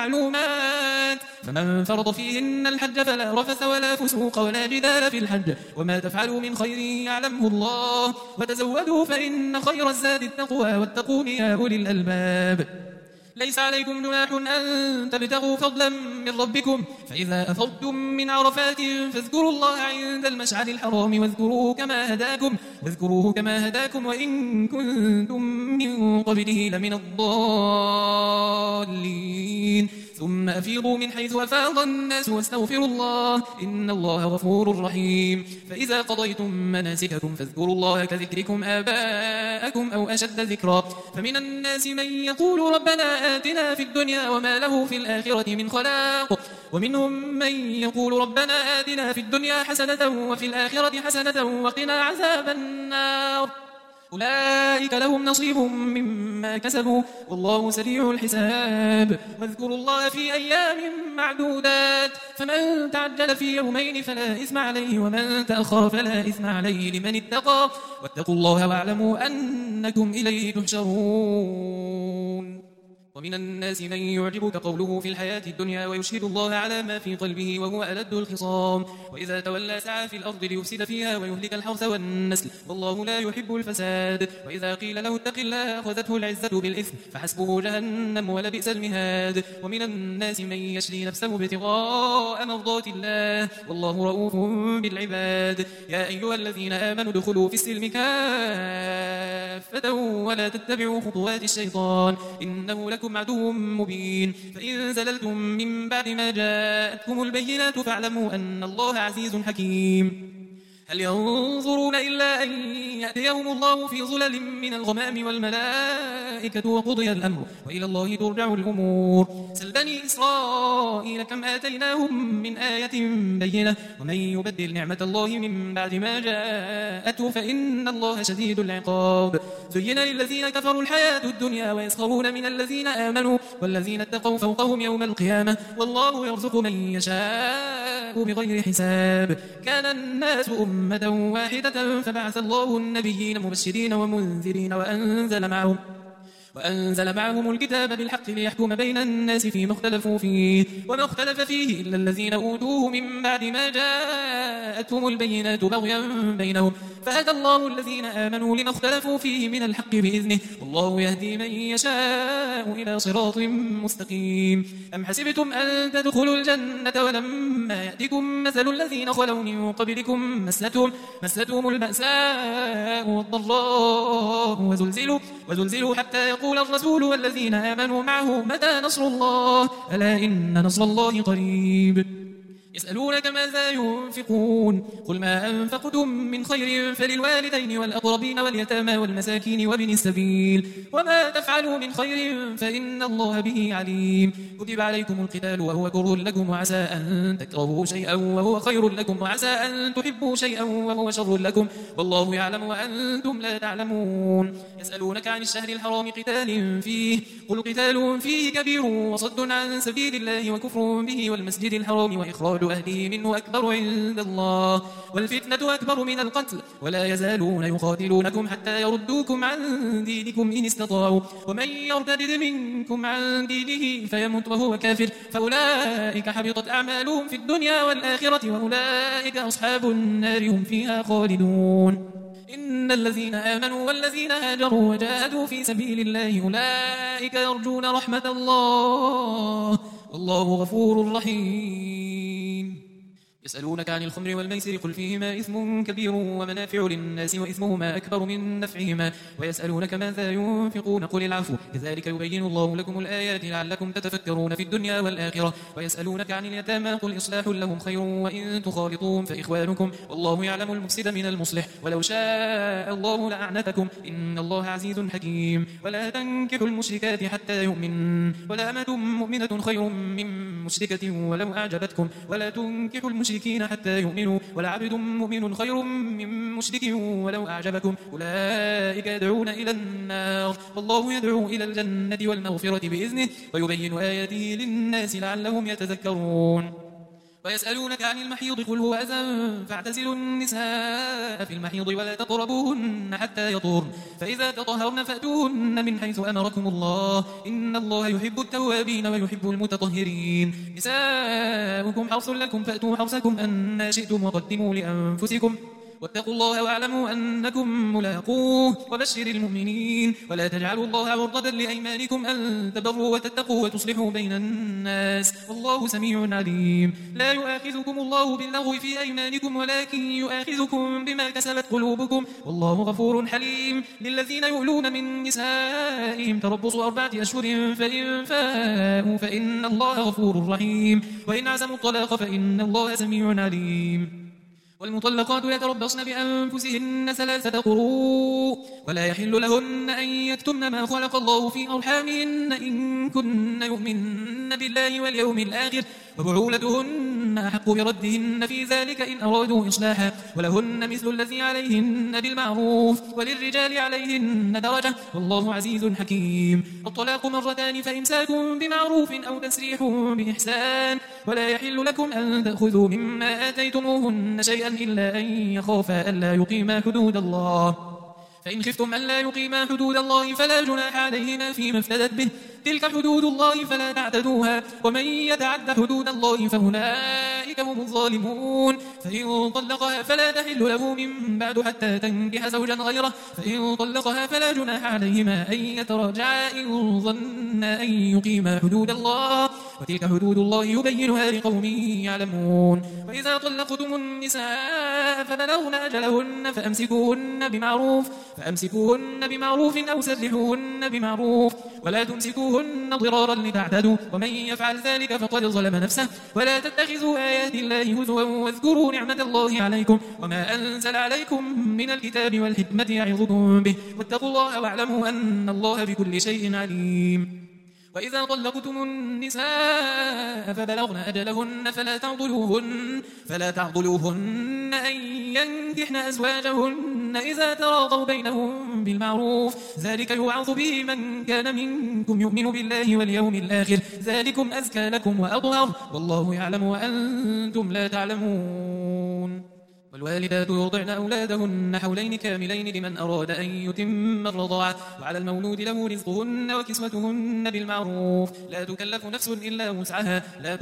معلومات فمن فرض فيهن الحج فلا رفث ولا فسوق ولا جدال في الحج وما تفعلوا من خير يعلمه الله وتزودوا فإن خير الزاد التقوى واتقون يا أولي الألباب. ليس عليكم جناح أن تبتغوا فضلا من ربكم فإذا أفضتم من عرفات فاذكروا الله عند المشعر الحرام واذكروه كما هداكم واذكروه كما هداكم وإن كنتم من قبله لمن الضالين ثم أفيضوا من حيث أفاض الناس واستغفروا الله إن الله غفور رحيم فإذا قضيتم مناسككم فاذكروا الله كذكركم آباءكم أو أشد ذكرا فمن الناس من يقول ربنا آتنا في الدنيا وما له في الآخرة من خلاق ومنهم من يقول ربنا آتنا في الدنيا حسنة وفي الآخرة حسنة وقنا عذاب النار أولئك لهم نصيب مما كسبوا والله سريع الحساب واذكروا الله في أيام معدودات فمن تعجل في يومين فلا إثم عليه ومن تأخر فلا إثم عليه لمن اتقى واتقوا الله واعلموا أنكم إليه تحشرون ومن الناس من يعجبك قوله في الحياة الدنيا ويشهد الله على ما في قلبه وهو ألد الخصام وإذا تولى سعى في الأرض ليفسد فيها ويهلك الحرث والنسل والله لا يحب الفساد وإذا قيل له اتق الله أخذته العزة بالإثم فحسبه جهنم ولبئس المهاد ومن الناس من يشري نفسه ابتغاء مرضات الله والله رؤوف بالعباد يا أيها الذين آمنوا ادخلوا في السلم كافة ولا تتبعوا خطوات الشيطان إنه لكم عدو مبين فإن زللتم من بعد ما جاءتكم البينات فاعلموا أن الله عزيز حكيم هل ينظرون إلا أن يأتيهم الله في ظلل من الغمام والملائكة وقضي الأمر وإلى الله ترجع الأمور سل بني إسرائيل كم آتيناهم من آية بينة ومن يبدل نعمة الله من بعد ما جاءته فإن الله شديد العقاب زين للذين كفروا الحياة الدنيا ويسخرون من الذين آمنوا والذين اتقوا فوقهم يوم القيامة والله يرزق من يشاء بغير حساب كان الناس أمة واحدة فبعث الله النبيين مبشرين ومنذرين وأنزل معهم وأنزل معهم الكتاب بالحق ليحكم بين الناس فيما اختلفوا فيه وما اختلف فيه إلا الذين أوتوه من بعد ما جاءتهم البينات بغيا بينهم فهدى الله الذين آمنوا لما اختلفوا فيه من الحق بإذنه والله يهدي من يشاء إلى صراط مستقيم أم حسبتم أن تدخلوا الجنة ولما يأتكم مثل الذين خلوا من قبلكم مستهم, مستهم البأساء والضراء وزلزلوا, وزلزلوا حتى يقول يقول الرسول والذين آمنوا معه متى نصر الله ألا إن نصر الله قريب يسألونك ماذا ينفقون قل ما أنفقتم من خير فللوالدين والأقربين واليتامى والمساكين وابن السبيل وما تفعلوا من خير فإن الله به عليم كتب عليكم القتال وهو كره لكم وعسى أن تكرهوا شيئا وهو خير لكم وعسى أن تحبوا شيئا وهو شر لكم والله يعلم وأنتم لا تعلمون يسألونك عن الشهر الحرام قتال فيه قل قتال فيه كبير وصد عن سبيل الله وكفر به والمسجد الحرام وإخراج أهله منه أكبر عند الله والفتنة أكبر من القتل ولا يزالون يقاتلونكم حتى يردوكم عن دينكم إن استطاعوا ومن يرتد منكم عن دينه فيمت وهو كافر فأولئك حبطت أعمالهم في الدنيا والآخرة وأولئك أصحاب النار هم فيها خالدون إن الذين آمنوا والذين هاجروا وجاهدوا في سبيل الله أولئك يرجون رحمة الله والله غفور رحيم يسألونك عن الخمر والميسر قل فيهما إثم كبير ومنافع للناس وإثمهما أكبر من نفعهما ويسألونك ماذا ينفقون قل العفو كذلك يبين الله لكم الآيات لعلكم تتفكرون في الدنيا والآخرة ويسألونك عن اليتامى قل إصلاح لهم خير وإن تخالطوهم فإخوانكم والله يعلم المفسد من المصلح ولو شاء الله لأعنتكم إن الله عزيز حكيم ولا تنكحوا المشركات حتى يؤمن ولا أمة مؤمنة خير من مشركة ولو أعجبتكم ولا تنكحوا المشركين حتى يؤمنوا ولعبد مؤمن خير من مشرك ولو أعجبكم أولئك يدعون إلى النار والله يدعو إلى الجنة والمغفرة بإذنه ويبين آياته للناس لعلهم يتذكرون ويسألونك عن المحيض قل هو أذى فاعتزلوا النساء في المحيض ولا تقربوهن حتى يطهرن فإذا تطهرن فأتوهن من حيث أمركم الله إن الله يحب التوابين ويحب المتطهرين نساؤكم حرث لكم فأتوا حرثكم أن شئتم وقدموا لأنفسكم واتقوا الله واعلموا أنكم ملاقوه وبشر المؤمنين. ولا تجعلوا الله عرضة لأيمانكم أن تبروا وتتقوا وتصلحوا بين الناس والله سميع عليم. لا يؤاخذكم الله باللغو في أيمانكم ولكن يؤاخذكم بما كسبت قلوبكم والله غفور حليم. للذين يؤلون من نسائهم تربص أربعة أشهر فإن فاءوا فإن الله غفور رحيم وإن عزموا الطلاق فإن الله سميع عليم. والمطلقات يتربصن بأنفسهن ثلاثة قروء ولا يحل لهن أن يكتمن ما خلق الله في أرحامهن إن كن يؤمن بالله واليوم الآخر وبعولتهن أحق بردهن في ذلك إن أرادوا إصلاحا ولهن مثل الذي عليهن بالمعروف وللرجال عليهن درجة والله عزيز حكيم. الطلاق مرتان فإمساك بمعروف أو تسريح بإحسان ولا يحل لكم أن تأخذوا مما آتيتموهن شيئا إلا أن يخافا ألا يقيما حدود الله فإن خفتم ألا يقيما حدود الله فلا جناح عليهما فيما افتدت به تلك حدود الله فلا تعتدوها ومن يتعد حدود الله فأولئك هم الظالمون. فإن طلقها فلا تحل له من بعد حتى تنكح زوجا غيره فإن طلقها فلا جناح عليهما أن يتراجعا إن ظنا أن يقيما حدود الله وتلك حدود الله يبينها لقوم يعلمون. وإذا طلقتم النساء فبلغن أجلهن فأمسكوهن بمعروف فأمسكوهن بمعروف أو سرحوهن بمعروف ولا تمسكوهن ضرارا لتعتدوا ومن يفعل ذلك فقد ظلم نفسه. ولا تتخذوا آيات الله هزوا واذكروا نعمة الله عليكم وما أنزل عليكم من الكتاب والحكمة يعظكم به واتقوا الله واعلموا أن الله بكل شيء عليم. وإذا طلقتم النساء فبلغن أجلهن فلا تعضلوهن فلا تعضلوهن أن ينكحن أزواجهن إذا تراضوا بينهم بالمعروف ذلك يوعظ به من كان منكم يؤمن بالله واليوم الآخر ذلكم أزكى لكم وأطهر والله يعلم وأنتم لا تعلمون. والوالدات يرضعن أولادهن حولين كاملين لمن أراد أن يتم الرضاعة وعلى المولود له رزقهن وكسوتهن بالمعروف لا تكلف نفس إلا وسعها لا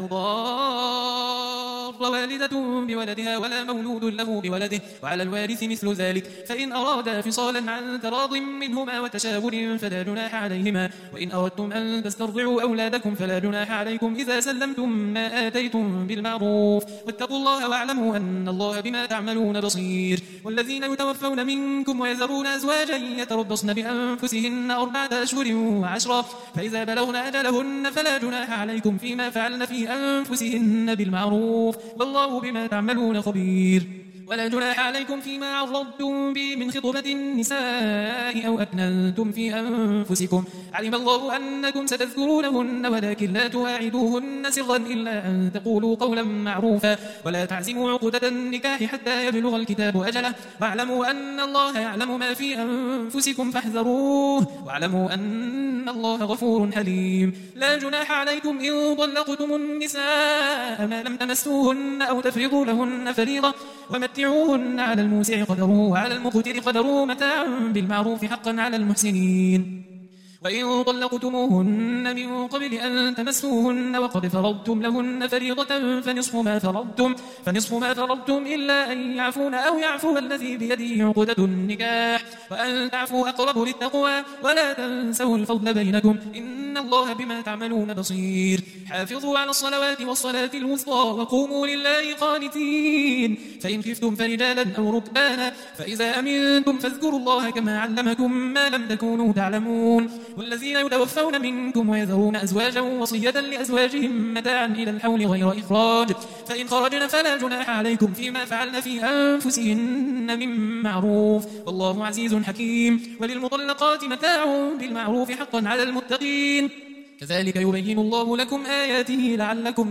تضار والدة بولدها ولا مولود له بولده وعلى الوارث مثل ذلك فإن أرادا فصالا عن تراض منهما وتشاور فلا جناح عليهما وإن أردتم أن تسترضعوا أولادكم فلا جناح عليكم إذا سلمتم ما آتيتم بالمعروف واتقوا الله واعلموا أن الله بما تعملون بصير. والذين يتوفون منكم ويذرون أزواجا يتربصن بأنفسهن أربعة أشهر وعشرا فإذا بلغن أجلهن فلا جناح عليكم فيما فعلن في أنفسهن بالمعروف والله بما تعملون خبير. ولا جناح عليكم فيما عرضتم به من خطبة النساء أو أكننتم في أنفسكم علم الله أنكم ستذكرونهن ولكن لا تواعدوهن سرا إلا أن تقولوا قولا معروفا ولا تعزموا عقدة النكاح حتى يبلغ الكتاب أجله واعلموا أن الله يعلم ما في أنفسكم فاحذروه واعلموا أن الله غفور حليم. لا جناح عليكم إن طلقتم النساء ما لم تمسوهن أو تفرضوا لهن فريضة ومتعوهن على الموسع قدره وعلى المقتر قدره متاعا بالمعروف حقا على المحسنين. وإن طلقتموهن من قبل أن تمسوهن وقد فرضتم لهن فريضة فنصف ما فرضتم فنصف ما فرضتم إلا أن يعفون أو يعفو الذي بيده عقدة النكاح وأن تعفوا أقرب للتقوى ولا تنسوا الفضل بينكم إن الله بما تعملون بصير. حافظوا على الصلوات والصلاة الوسطى وقوموا لله قانتين فإن خفتم فرجالا أو ركبانا فإذا أمنتم فاذكروا الله كما علمكم ما لم تكونوا تعلمون. والذين يتوفون منكم ويذرون أزواجا وصية لأزواجهم متاعا إلى الحول غير إخراج فإن خرجن فلا جناح عليكم فيما فعلن في أنفسهن من معروف والله عزيز حكيم. وللمطلقات متاع بالمعروف حقا على المتقين كذلك يبين الله لكم آياته لعلكم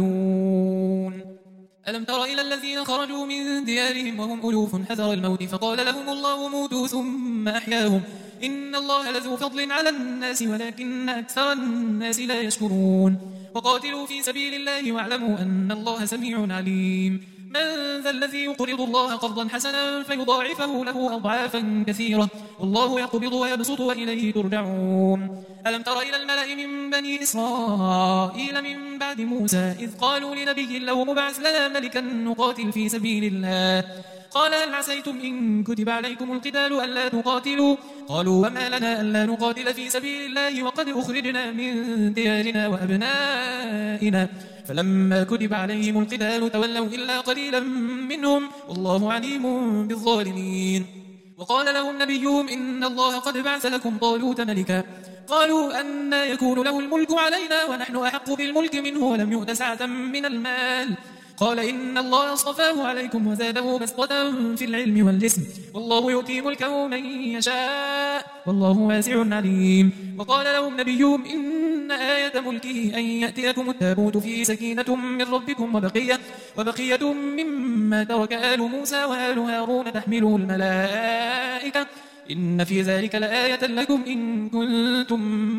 تعقلون. ألم تر إلى الذين خرجوا من ديارهم وهم ألوف حذر الموت فقال لهم الله موتوا ثم أحياهم إن الله لذو فضل على الناس ولكن أكثر الناس لا يشكرون. وقاتلوا في سبيل الله واعلموا أن الله سميع عليم. من ذا الذي يقرض الله قرضا حسنا فيضاعفه له أضعافا كثيرة والله يقبض ويبسط وإليه ترجعون. ألم تر إلى الملأ من بني إسرائيل من بعد موسى إذ قالوا لنبي له مبعث لنا ملكا نقاتل في سبيل الله قال هل عسيتم إن كتب عليكم القتال ألا تقاتلوا قالوا وما لنا ألا نقاتل في سبيل الله وقد أخرجنا من ديارنا وأبنائنا فلما كتب عليهم القتال تولوا إلا قليلا منهم والله عليم بالظالمين وقال لهم نبيهم إن الله قد بعث لكم طالوت ملكا قالوا أنى يكون له الملك علينا ونحن أحق بالملك منه ولم يؤت سعة من المال قال إن الله اصطفاه عليكم وزاده بسطة في العلم والجسم والله يؤتي ملكه من يشاء والله واسع عليم وقال لهم نبيهم إن آية ملكه أن يأتيكم التابوت فيه سكينة من ربكم وبقية, وبقية مما ترك آل موسى وآل هارون تحمله الملائكة إن في ذلك لآية لكم إن كنتم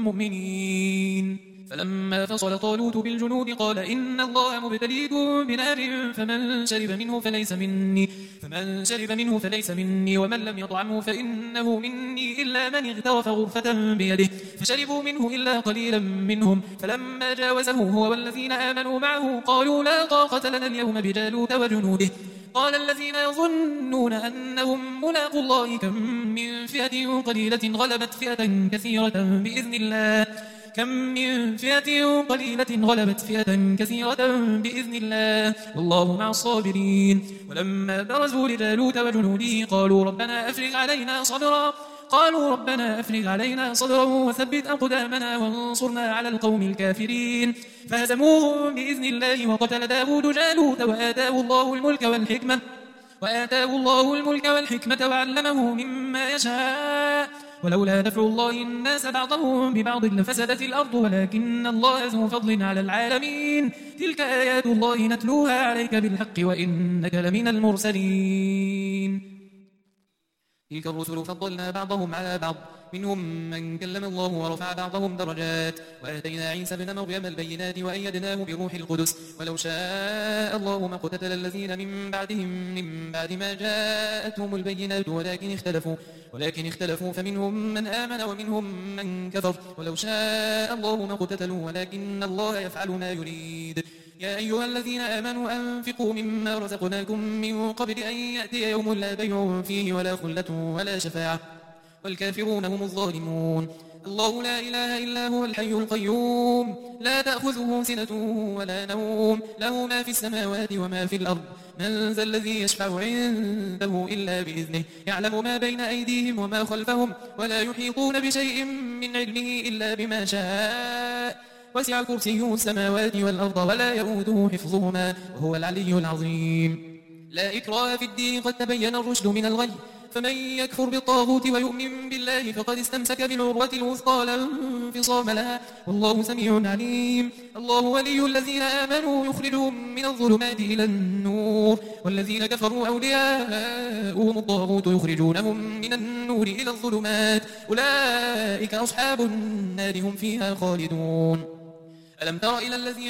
مؤمنين فلما فصل طالوت بالجنود قال إن الله مبتليكم بنار فمن شرب منه فليس مني فمن شرب منه فليس مني ومن لم يطعمه فإنه مني إلا من اغترف غرفة بيده فشربوا منه إلا قليلا منهم فلما جاوزه هو والذين آمنوا معه قالوا لا طاقة لنا اليوم بجالوت وجنوده قال الذين يظنون أنهم ملاقوا الله كم من فئة قليلة غلبت فئة كثيرة بإذن الله كم من فئة قليلة غلبت فئة كثيرة بإذن الله والله مع الصابرين ولما برزوا لجالوت وجنوده قالوا ربنا أفرغ علينا صبرا قالوا ربنا أفرغ علينا صدرا وثبت أقدامنا وانصرنا على القوم الكافرين فهزموهم بإذن الله وقتل داود جالوت وآتاه الله الملك والحكمة وآتاه الله الملك والحكمة وعلمه مما يشاء ولولا دفع الله الناس بعضهم ببعض لفسدت الأرض ولكن الله ذو فضل على العالمين تلك آيات الله نتلوها عليك بالحق وإنك لمن المرسلين تلك الرسل فضلنا بعضهم على بعض منهم من كلم الله ورفع بعضهم درجات وآتينا عيسى ابن مريم البينات وأيدناه بروح القدس ولو شاء الله ما اقتتل الذين من بعدهم من بعد ما جاءتهم البينات ولكن اختلفوا ولكن اختلفوا فمنهم من آمن ومنهم من كفر ولو شاء الله ما اقتتلوا ولكن الله يفعل ما يريد يا أيها الذين آمنوا أنفقوا مما رزقناكم من قبل أن يأتي يوم لا بيع فيه ولا خلة ولا شفاعة والكافرون هم الظالمون الله لا إله إلا هو الحي القيوم لا تأخذه سنة ولا نوم له ما في السماوات وما في الأرض من ذا الذي يشفع عنده إلا بإذنه يعلم ما بين أيديهم وما خلفهم ولا يحيطون بشيء من علمه إلا بما شاء وسع كرسيه السماوات والأرض ولا يؤوده حفظهما وهو العلي العظيم لا إكراه في الدين قد تبين الرشد من الغي فمن يكفر بالطاغوت ويؤمن بالله فقد استمسك بالعروة الوثقى لا انفصام لها والله سميع عليم الله ولي الذين آمنوا يخرجهم من الظلمات إلى النور والذين كفروا أولياؤهم الطاغوت يخرجونهم من النور إلى الظلمات أولئك أصحاب النار هم فيها خالدون ألم تر إلى الذي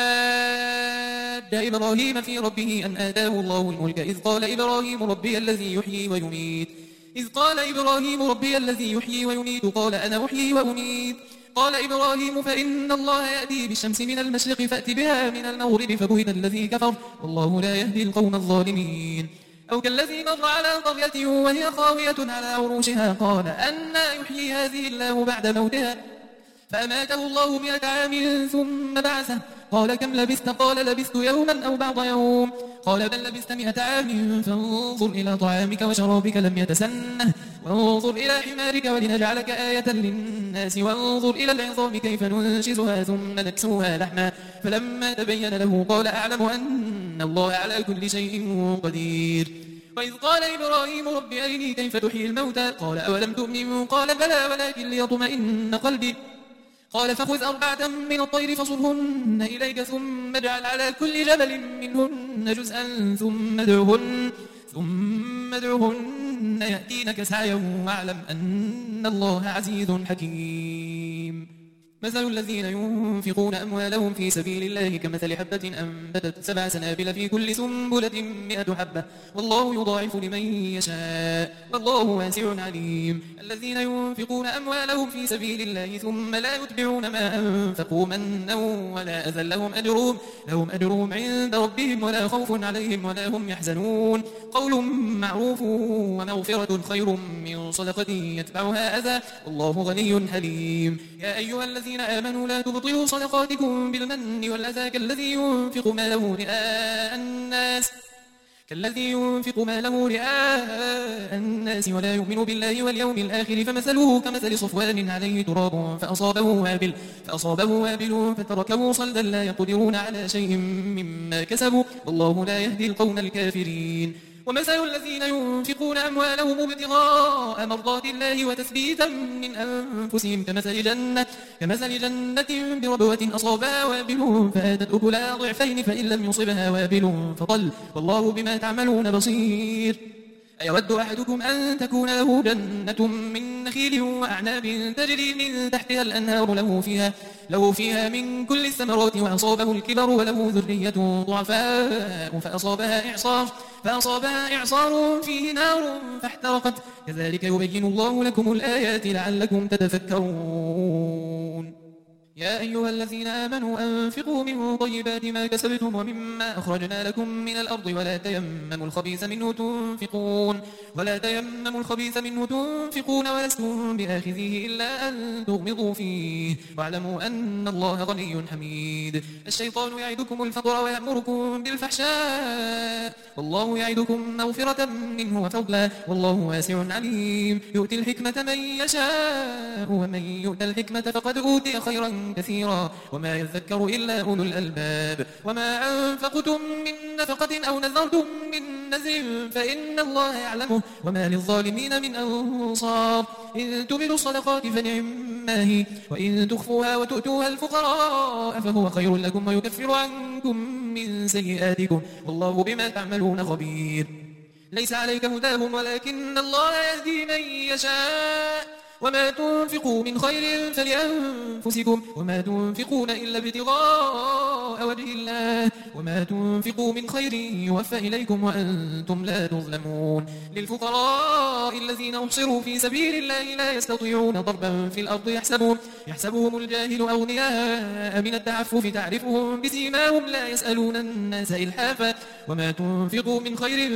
حاج إبراهيم في ربه أن آتاه الله الملك إذ قال إبراهيم ربي الذي يحيي ويميت إذ قال إبراهيم ربي الذي يحيي ويميت قال أنا أحيي وأميت قال إبراهيم فإن الله يأتي بالشمس من المشرق فأت بها من المغرب فبهت الذي كفر والله لا يهدي القوم الظالمين أو كالذي مر على قرية وهي خاوية على عروشها قال أنى يحيي هذه الله بعد موتها فأماته الله مئة عام ثم بعثه قال كم لبثت قال لبثت يوما أو بعض يوم قال بل لبثت مئة عام فانظر إلى طعامك وشرابك لم يتسنه وانظر إلى حمارك ولنجعلك آية للناس وانظر إلى العظام كيف ننشزها ثم نكسوها لحما فلما تبين له قال أعلم أن الله على كل شيء قدير وإذ قال إبراهيم رب أرني كيف تحيي الموتى قال أولم تؤمن قال بلى ولكن ليطمئن قلبي قال فخذ أربعة من الطير فصرهن إليك ثم اجعل على كل جبل منهن جزءا ثم ادعهن ثم ادعهن يأتينك سعيا واعلم أن الله عزيز حكيم مثل الذين ينفقون أموالهم في سبيل الله كمثل حبة أنبتت سبع سنابل في كل سنبلة مئة حبة والله يضاعف لمن يشاء والله واسع عليم. الذين ينفقون أموالهم في سبيل الله ثم لا يتبعون ما أنفقوا منا ولا أذى لهم أجرهم, لهم أجرهم عند ربهم ولا خوف عليهم ولا هم يحزنون. قول معروف ومغفرة خير من صدقة يتبعها أذى والله غني حليم. يا أيها الذين آمنوا لا تبطلوا صدقاتكم بالمن والأذى كالذي ينفق ماله رئاء الناس كالذي ينفق ماله رئاء الناس ولا يؤمن بالله واليوم الآخر فمثله كمثل صفوان عليه تراب فأصابه وابل, فأصابه وابل فتركه صلدا لا يقدرون على شيء مما كسبوا والله لا يهدي القوم الكافرين. ومثل الذين ينفقون أموالهم ابتغاء مرضات الله وتثبيتا من أنفسهم كمثل جنة, كمثل جنة بربوة أصابها وابل فآتت أكلها ضعفين فإن لم يصبها وابل فطل والله بما تعملون بصير. أيود أحدكم أن تكون له جنة من نخيل وأعناب تجري من تحتها الأنهار له فيها, له فيها من كل الثمرات وأصابه الكبر وله ذرية ضعفاء فأصابها إعصار, فأصابها إعصار فيه نار فاحترقت كذلك يبين الله لكم الآيات لعلكم تتفكرون. يا أيها الذين آمنوا أنفقوا من طيبات ما كسبتم ومما أخرجنا لكم من الأرض ولا تيمموا الخبيث منه تنفقون ولا تيمموا الخبيث منه تنفقون ولستم بآخذيه إلا أن تغمضوا فيه واعلموا أن الله غني حميد. الشيطان يعدكم الفقر ويأمركم بالفحشاء والله يعدكم مغفرة منه وفضلا والله واسع عليم. يؤتي الحكمة من يشاء ومن يؤت الحكمة فقد أوتي خيرا كثيرا وما يذكر إلا أولو الألباب. وما أنفقتم من نفقة أو نذرتم من نذر فإن الله يعلمه وما للظالمين من أنصار. إن تبدوا الصدقات فنعما هي وإن تخفوها وتؤتوها الفقراء فهو خير لكم ويكفر عنكم من سيئاتكم والله بما تعملون خبير. ليس عليك هداهم ولكن الله يهدي من يشاء وما تنفقوا من خير فلأنفسكم وما تنفقون إلا ابتغاء وجه الله وما تنفقوا من خير يوفى إليكم وأنتم لا تظلمون. للفقراء الذين أحصروا في سبيل الله لا يستطيعون ضربا في الأرض يحسبهم, يحسبهم الجاهل أغنياء من التعفف تعرفهم بسيماهم لا يسألون الناس إلحافا وما تنفقوا من خير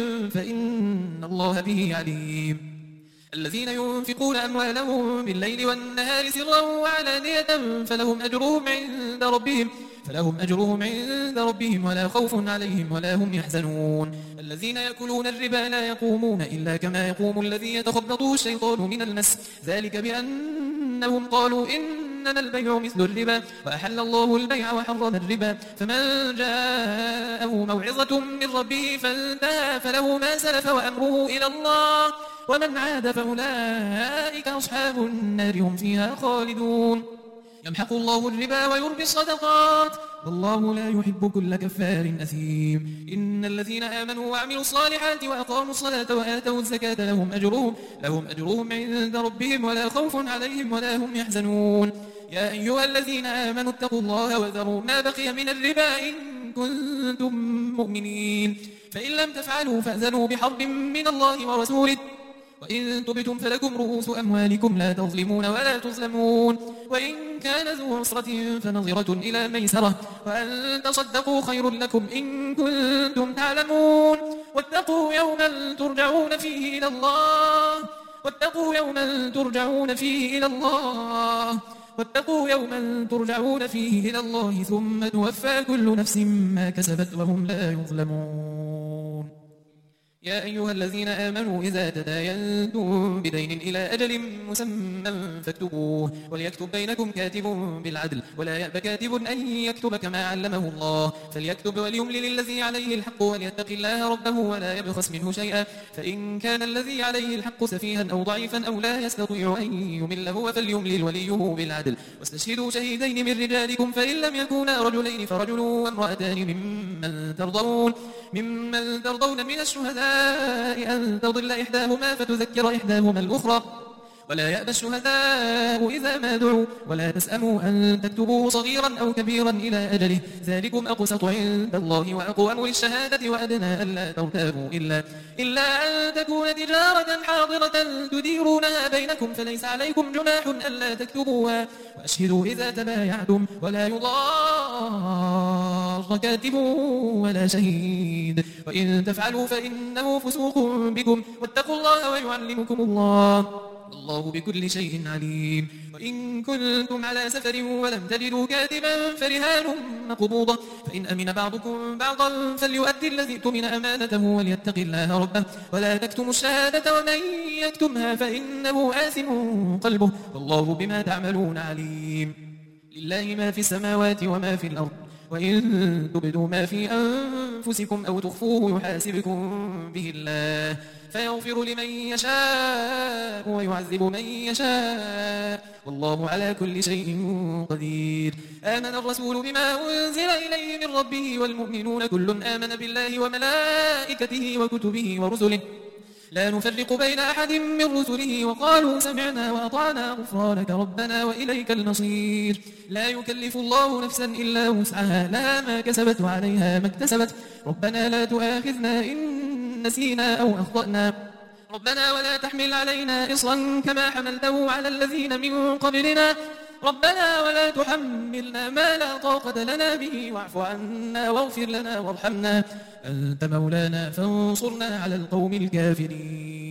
فإن الله به عليم. الذين ينفقون أموالهم بالليل والنهار سرا وعلانية فلهم أجرهم عند ربهم فلهم أجرهم عند ربهم ولا خوف عليهم ولا هم يحزنون. الذين يأكلون الربا لا يقومون إلا كما يقوم الذي يتخبطه الشيطان من المس ذلك بأنهم قالوا إنما البيع مثل الربا وأحل الله البيع وحرم الربا فمن جاءه موعظة من ربه فانتهى فله ما سلف وأمره إلى الله ومن عاد فأولئك أصحاب النار هم فيها خالدون. يمحق الله الربا ويربي الصدقات والله لا يحب كل كفار أثيم. إن الذين آمنوا وعملوا الصالحات وأقاموا الصلاة وآتوا الزكاة لهم أجرهم, لهم أجرهم عند ربهم ولا خوف عليهم ولا هم يحزنون. يا أيها الذين آمنوا اتقوا الله وذروا ما بقي من الربا إن كنتم مؤمنين فإن لم تفعلوا فأذنوا بحرب من الله ورسوله وإن تبتم فلكم رؤوس أموالكم لا تظلمون ولا تظلمون وإن كان ذو عسرة فنظرة إلى ميسرة وأن تصدقوا خير لكم إن كنتم تعلمون. واتقوا يوما ترجعون فيه إلى الله واتقوا يوما ترجعون فيه إلى الله واتقوا يوما ترجعون فيه إلى الله ثم توفى كل نفس ما كسبت وهم لا يظلمون. يا أيها الذين آمنوا إذا تداينتم بدين إلى أجل مسمى فاكتبوه وليكتب بينكم كاتب بالعدل ولا يأب كاتب أن يكتب كما علمه الله فليكتب وليملل الذي عليه الحق وليتق الله ربه ولا يبخس منه شيئا فإن كان الذي عليه الحق سفيها أو ضعيفا أو لا يستطيع أن يمل هو فليملل وليه بالعدل واستشهدوا شهيدين من رجالكم فإن لم يكونا رجلين فرجل وامرأتان ممن ترضون ممن ترضون من الشهداء أن تضل إحداهما فتذكر إحداهما الأخرى ولا يأبى الشهداء إذا ما دعوا ولا تسأموا أن تكتبوه صغيرا أو كبيرا إلى أجله ذلكم أقسط عند الله وأقوم للشهادة وأدنى ألا ترتابوا إلا, إلا أن تكون تجارة حاضرة تديرونها بينكم فليس عليكم جناح ألا تكتبوها وأشهدوا إذا تبايعتم ولا يضار كاتب ولا شهيد وإن تفعلوا فإنه فسوق بكم واتقوا الله ويعلمكم الله والله بكل شيء عليم وإن كنتم على سفر ولم تجدوا كاتبا فرهان مقبوضة فإن أمن بعضكم بعضا فليؤدي الذي اؤتمن أمانته وليتق الله ربه ولا تكتموا الشهادة ومن يكتمها فإنه آثم قلبه والله بما تعملون عليم لله ما في السماوات وما في الأرض وإن تبدوا ما في أنفسكم أو تخفوه يحاسبكم به الله فيغفر لمن يشاء ويعذب من يشاء والله على كل شيء قدير آمن الرسول بما أنزل إليه من ربه والمؤمنون كل آمن بالله وملائكته وكتبه ورسله لا نفرق بين أحد من رسله وقالوا سمعنا وأطعنا غفرانك ربنا وإليك المصير لا يكلف الله نفسا إلا وسعها لها ما كسبت وعليها ما اكتسبت ربنا لا تؤاخذنا إن نسينا أو أخطأنا ربنا ولا تحمل علينا إصرا كما حملته على الذين من قبلنا ربنا ولا تحملنا ما لا طاقة لنا به واعف عنا واغفر لنا وارحمنا أنت مولانا فانصرنا على القوم الكافرين